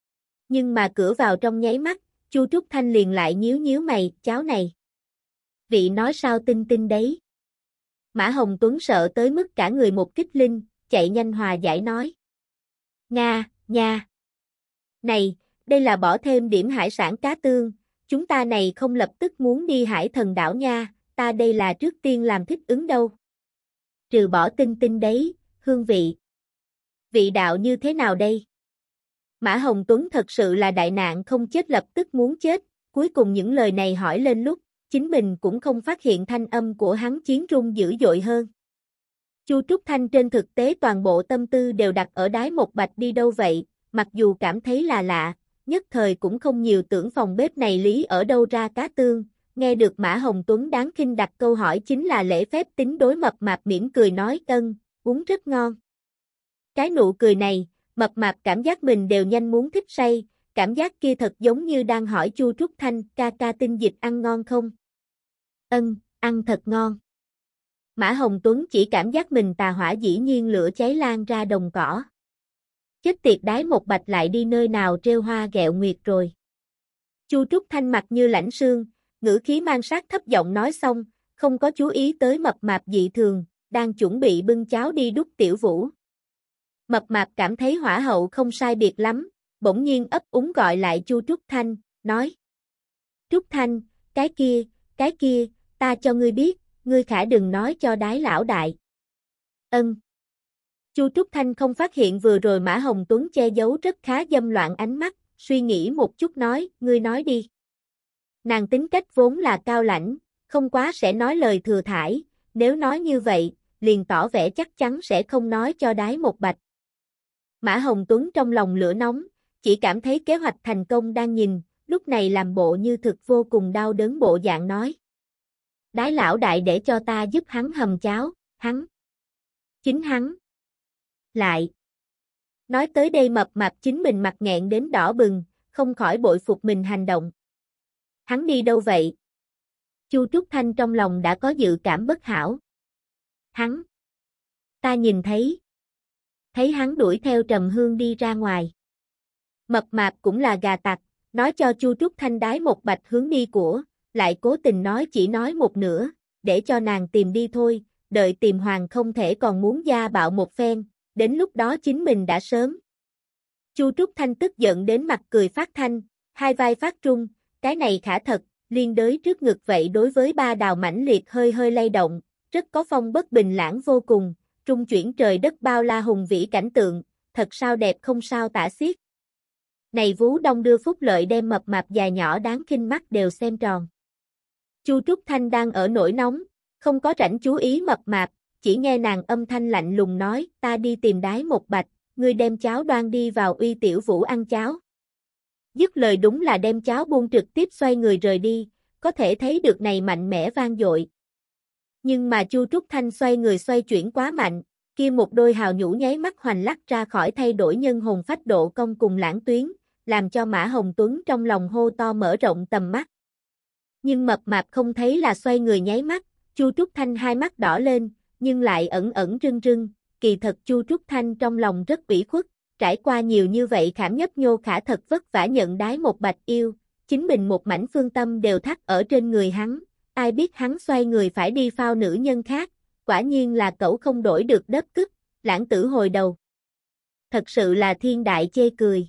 [SPEAKER 1] Nhưng mà cửa vào trong nháy mắt, Chu Trúc Thanh liền lại nhíu nhíu mày, cháo này. Vị nói sao tinh tinh đấy. Mã Hồng Tuấn sợ tới mức cả người một kích linh, chạy nhanh hòa giải nói. Nga, nha. Này, đây là bỏ thêm điểm hải sản cá tương, chúng ta này không lập tức muốn đi Hải Thần đảo nha, ta đây là trước tiên làm thích ứng đâu. Trừ bỏ tinh tinh đấy, hương vị. Vị đạo như thế nào đây? Mã Hồng Tuấn thật sự là đại nạn không chết lập tức muốn chết, cuối cùng những lời này hỏi lên lúc, chính mình cũng không phát hiện thanh âm của hắn chiến rung dữ dội hơn. Chu Trúc Thanh trên thực tế toàn bộ tâm tư đều đặt ở Đái Một Bạch đi đâu vậy, mặc dù cảm thấy là lạ, nhất thời cũng không nhiều tưởng phòng bếp này lý ở đâu ra cá tương, nghe được Mã Hồng Tuấn đáng khinh đặt câu hỏi chính là lễ phép tính đối mập mạp mỉm cười nói ân, uống rất ngon. Cái nụ cười này, mập mạp cảm giác mình đều nhanh muốn thích say, cảm giác kia thật giống như đang hỏi Chu Trúc Thanh, ca ca tinh dịch ăn ngon không? Ân, ăn thật ngon. Mã Hồng Tuấn chỉ cảm giác mình tà hỏa dĩ nhiên lửa cháy lan ra đồng cỏ. Chết tiệt Đái Một Bạch lại đi nơi nào trêu hoa ghẹo nguyệt rồi. Chu Trúc Thanh mặt như lãnh sương, ngữ khí mang sát thấp giọng nói xong, không có chú ý tới mập mạp dị thường, đang chuẩn bị bưng cháo đi đút Tiểu Vũ. Mập mạp cảm thấy hỏa hậu không sai biệt lắm, bỗng nhiên ấp úng gọi lại Chu Trúc Thanh, nói. Trúc Thanh, cái kia, cái kia, ta cho ngươi biết, ngươi khả đừng nói cho Đái lão đại. Ân. Chu Trúc Thanh không phát hiện vừa rồi Mã Hồng Tuấn che giấu rất khá dâm loạn ánh mắt, suy nghĩ một chút nói, ngươi nói đi. Nàng tính cách vốn là cao lãnh, không quá sẽ nói lời thừa thãi, nếu nói như vậy, liền tỏ vẻ chắc chắn sẽ không nói cho Đái Một Bạch. Mã Hồng Tuấn trong lòng lửa nóng, chỉ cảm thấy kế hoạch thành công đang nhìn, lúc này làm bộ như thực vô cùng đau đớn bộ dạng nói. Đái lão đại để cho ta giúp hắn hầm cháo, hắn. Chính hắn. Lại. Nói tới đây mập mạp chính mình mặt nghẹn đến đỏ bừng, không khỏi bội phục mình hành động. Hắn đi đâu vậy? Chu Trúc Thanh trong lòng đã có dự cảm bất hảo. Hắn. Ta nhìn thấy. Thấy hắn đuổi theo Trầm Hương đi ra ngoài. Mập mạp cũng là gà tặc, nói cho Chu Trúc Thanh Đái Một Bạch hướng đi của, lại cố tình nói chỉ nói một nửa, để cho nàng tìm đi thôi, đợi tìm hoàng không thể còn muốn gia bạo một phen, đến lúc đó chính mình đã sớm. Chu Trúc Thanh tức giận đến mặt cười phát thanh, hai vai phát trung, cái này khả thật, liên đới trước ngực vậy đối với ba đào mãnh liệt hơi hơi lay động, rất có phong bất bình lãng vô cùng, trung chuyển trời đất bao la hùng vĩ cảnh tượng, thật sao đẹp không sao tả xiết. Này vú đông đưa phúc lợi đem mập mạp dài nhỏ đáng khinh mắt đều xem tròn. Chu Trúc Thanh đang ở nổi nóng, không có rảnh chú ý mập mạp, chỉ nghe nàng âm thanh lạnh lùng nói, ta đi tìm Đái Một Bạch, ngươi đem cháo đoan đi vào uy Tiểu Vũ ăn cháo. Dứt lời đúng là đem cháo buông trực tiếp xoay người rời đi, có thể thấy được này mạnh mẽ vang dội. Nhưng mà Chu Trúc Thanh xoay người xoay chuyển quá mạnh, kia một đôi hào nhũ nháy mắt hoành lắc ra khỏi thay đổi nhân hồn phách độ cong cùng lãng tuyến, làm cho Mã Hồng Tuấn trong lòng hô to mở rộng tầm mắt. Nhưng mập mạp không thấy là xoay người nháy mắt, Chu Trúc Thanh hai mắt đỏ lên, nhưng lại ẩn ẩn rưng rưng, kỳ thật Chu Trúc Thanh trong lòng rất ủy khuất, trải qua nhiều như vậy khảm nhấp nhô khả thật vất vả nhận đái một bạch yêu, chính mình một mảnh phương tâm đều thắt ở trên người hắn, ai biết hắn xoay người phải đi phao nữ nhân khác, quả nhiên là cẩu không đổi được đớp cứt, lãng tử hồi đầu. Thật sự là thiên đại chê cười.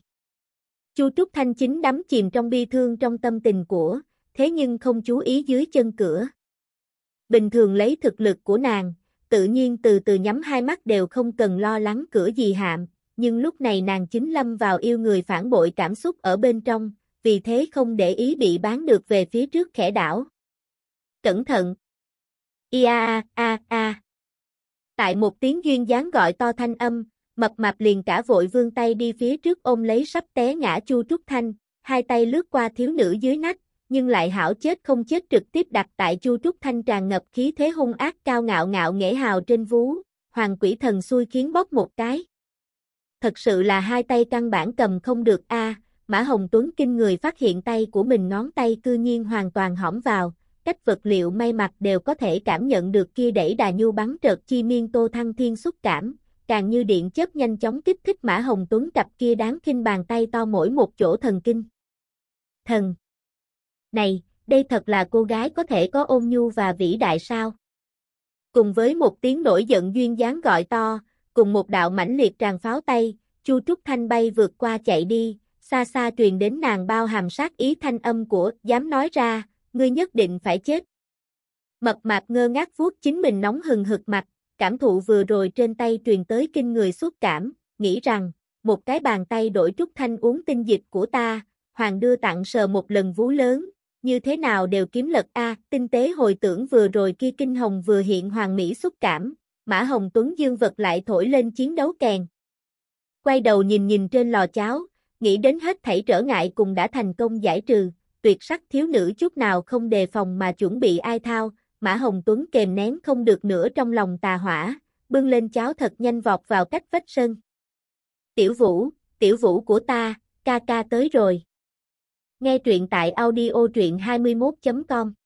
[SPEAKER 1] Chu Trúc Thanh chính đắm chìm trong bi thương trong tâm tình của, thế nhưng không chú ý dưới chân cửa. Bình thường lấy thực lực của nàng, tự nhiên từ từ nhắm hai mắt đều không cần lo lắng cửa gì hạm, nhưng lúc này nàng chính lâm vào yêu người phản bội cảm xúc ở bên trong, vì thế không để ý bị bán được về phía trước khẽ đảo. Cẩn thận! Ia a a a. Tại một tiếng duyên dáng gọi to thanh âm, mập mạp liền cả vội vươn tay đi phía trước ôm lấy sắp té ngã Chu Trúc Thanh, hai tay lướt qua thiếu nữ dưới nách, nhưng lại hảo chết không chết trực tiếp đặt tại Chu Trúc Thanh tràn ngập khí thế hung ác cao ngạo ngạo nghễ hào trên vú, hoàng quỷ thần xui khiến bóp một cái. Thật sự là hai tay căn bản cầm không được a. À, Mã Hồng Tuấn kinh người phát hiện tay của mình ngón tay cư nhiên hoàn toàn hõm vào, cách vật liệu may mặc đều có thể cảm nhận được kia đẩy đà nhu bắn trợt chi miên tô thăng thiên xúc cảm, càng như điện chớp nhanh chóng kích thích Mã Hồng Tuấn cặp kia đáng khinh bàn tay to mỗi một chỗ thần kinh. Thần! Này, đây thật là cô gái có thể có ôn nhu và vĩ đại sao? Cùng với một tiếng nổi giận duyên dáng gọi to, cùng một đạo mãnh liệt tràn pháo tay, Chu Trúc Thanh bay vượt qua chạy đi, xa xa truyền đến nàng bao hàm sát ý thanh âm của, dám nói ra, ngươi nhất định phải chết. Mập mạp ngơ ngác vuốt chính mình nóng hừng hực mặt, cảm thụ vừa rồi trên tay truyền tới kinh người xúc cảm, nghĩ rằng, một cái bàn tay đổi Trúc Thanh uống tinh dịch của ta, hoàng đưa tặng sờ một lần vú lớn, như thế nào đều kiếm lật a. À, tinh tế hồi tưởng vừa rồi kia kinh hồng vừa hiện hoàng mỹ xúc cảm, Mã Hồng Tuấn dương vật lại thổi lên chiến đấu kèn. Quay đầu nhìn nhìn trên lò cháo, nghĩ đến hết thảy trở ngại cùng đã thành công giải trừ, tuyệt sắc thiếu nữ chút nào không đề phòng mà chuẩn bị ai thao, Mã Hồng Tuấn kềm nén không được nữa trong lòng tà hỏa, bưng lên cháo thật nhanh vọt vào cách vách sân. Tiểu Vũ, tiểu Vũ của ta, ca ca tới rồi. Nghe truyện tại audio truyện hai mươi mốt chấm com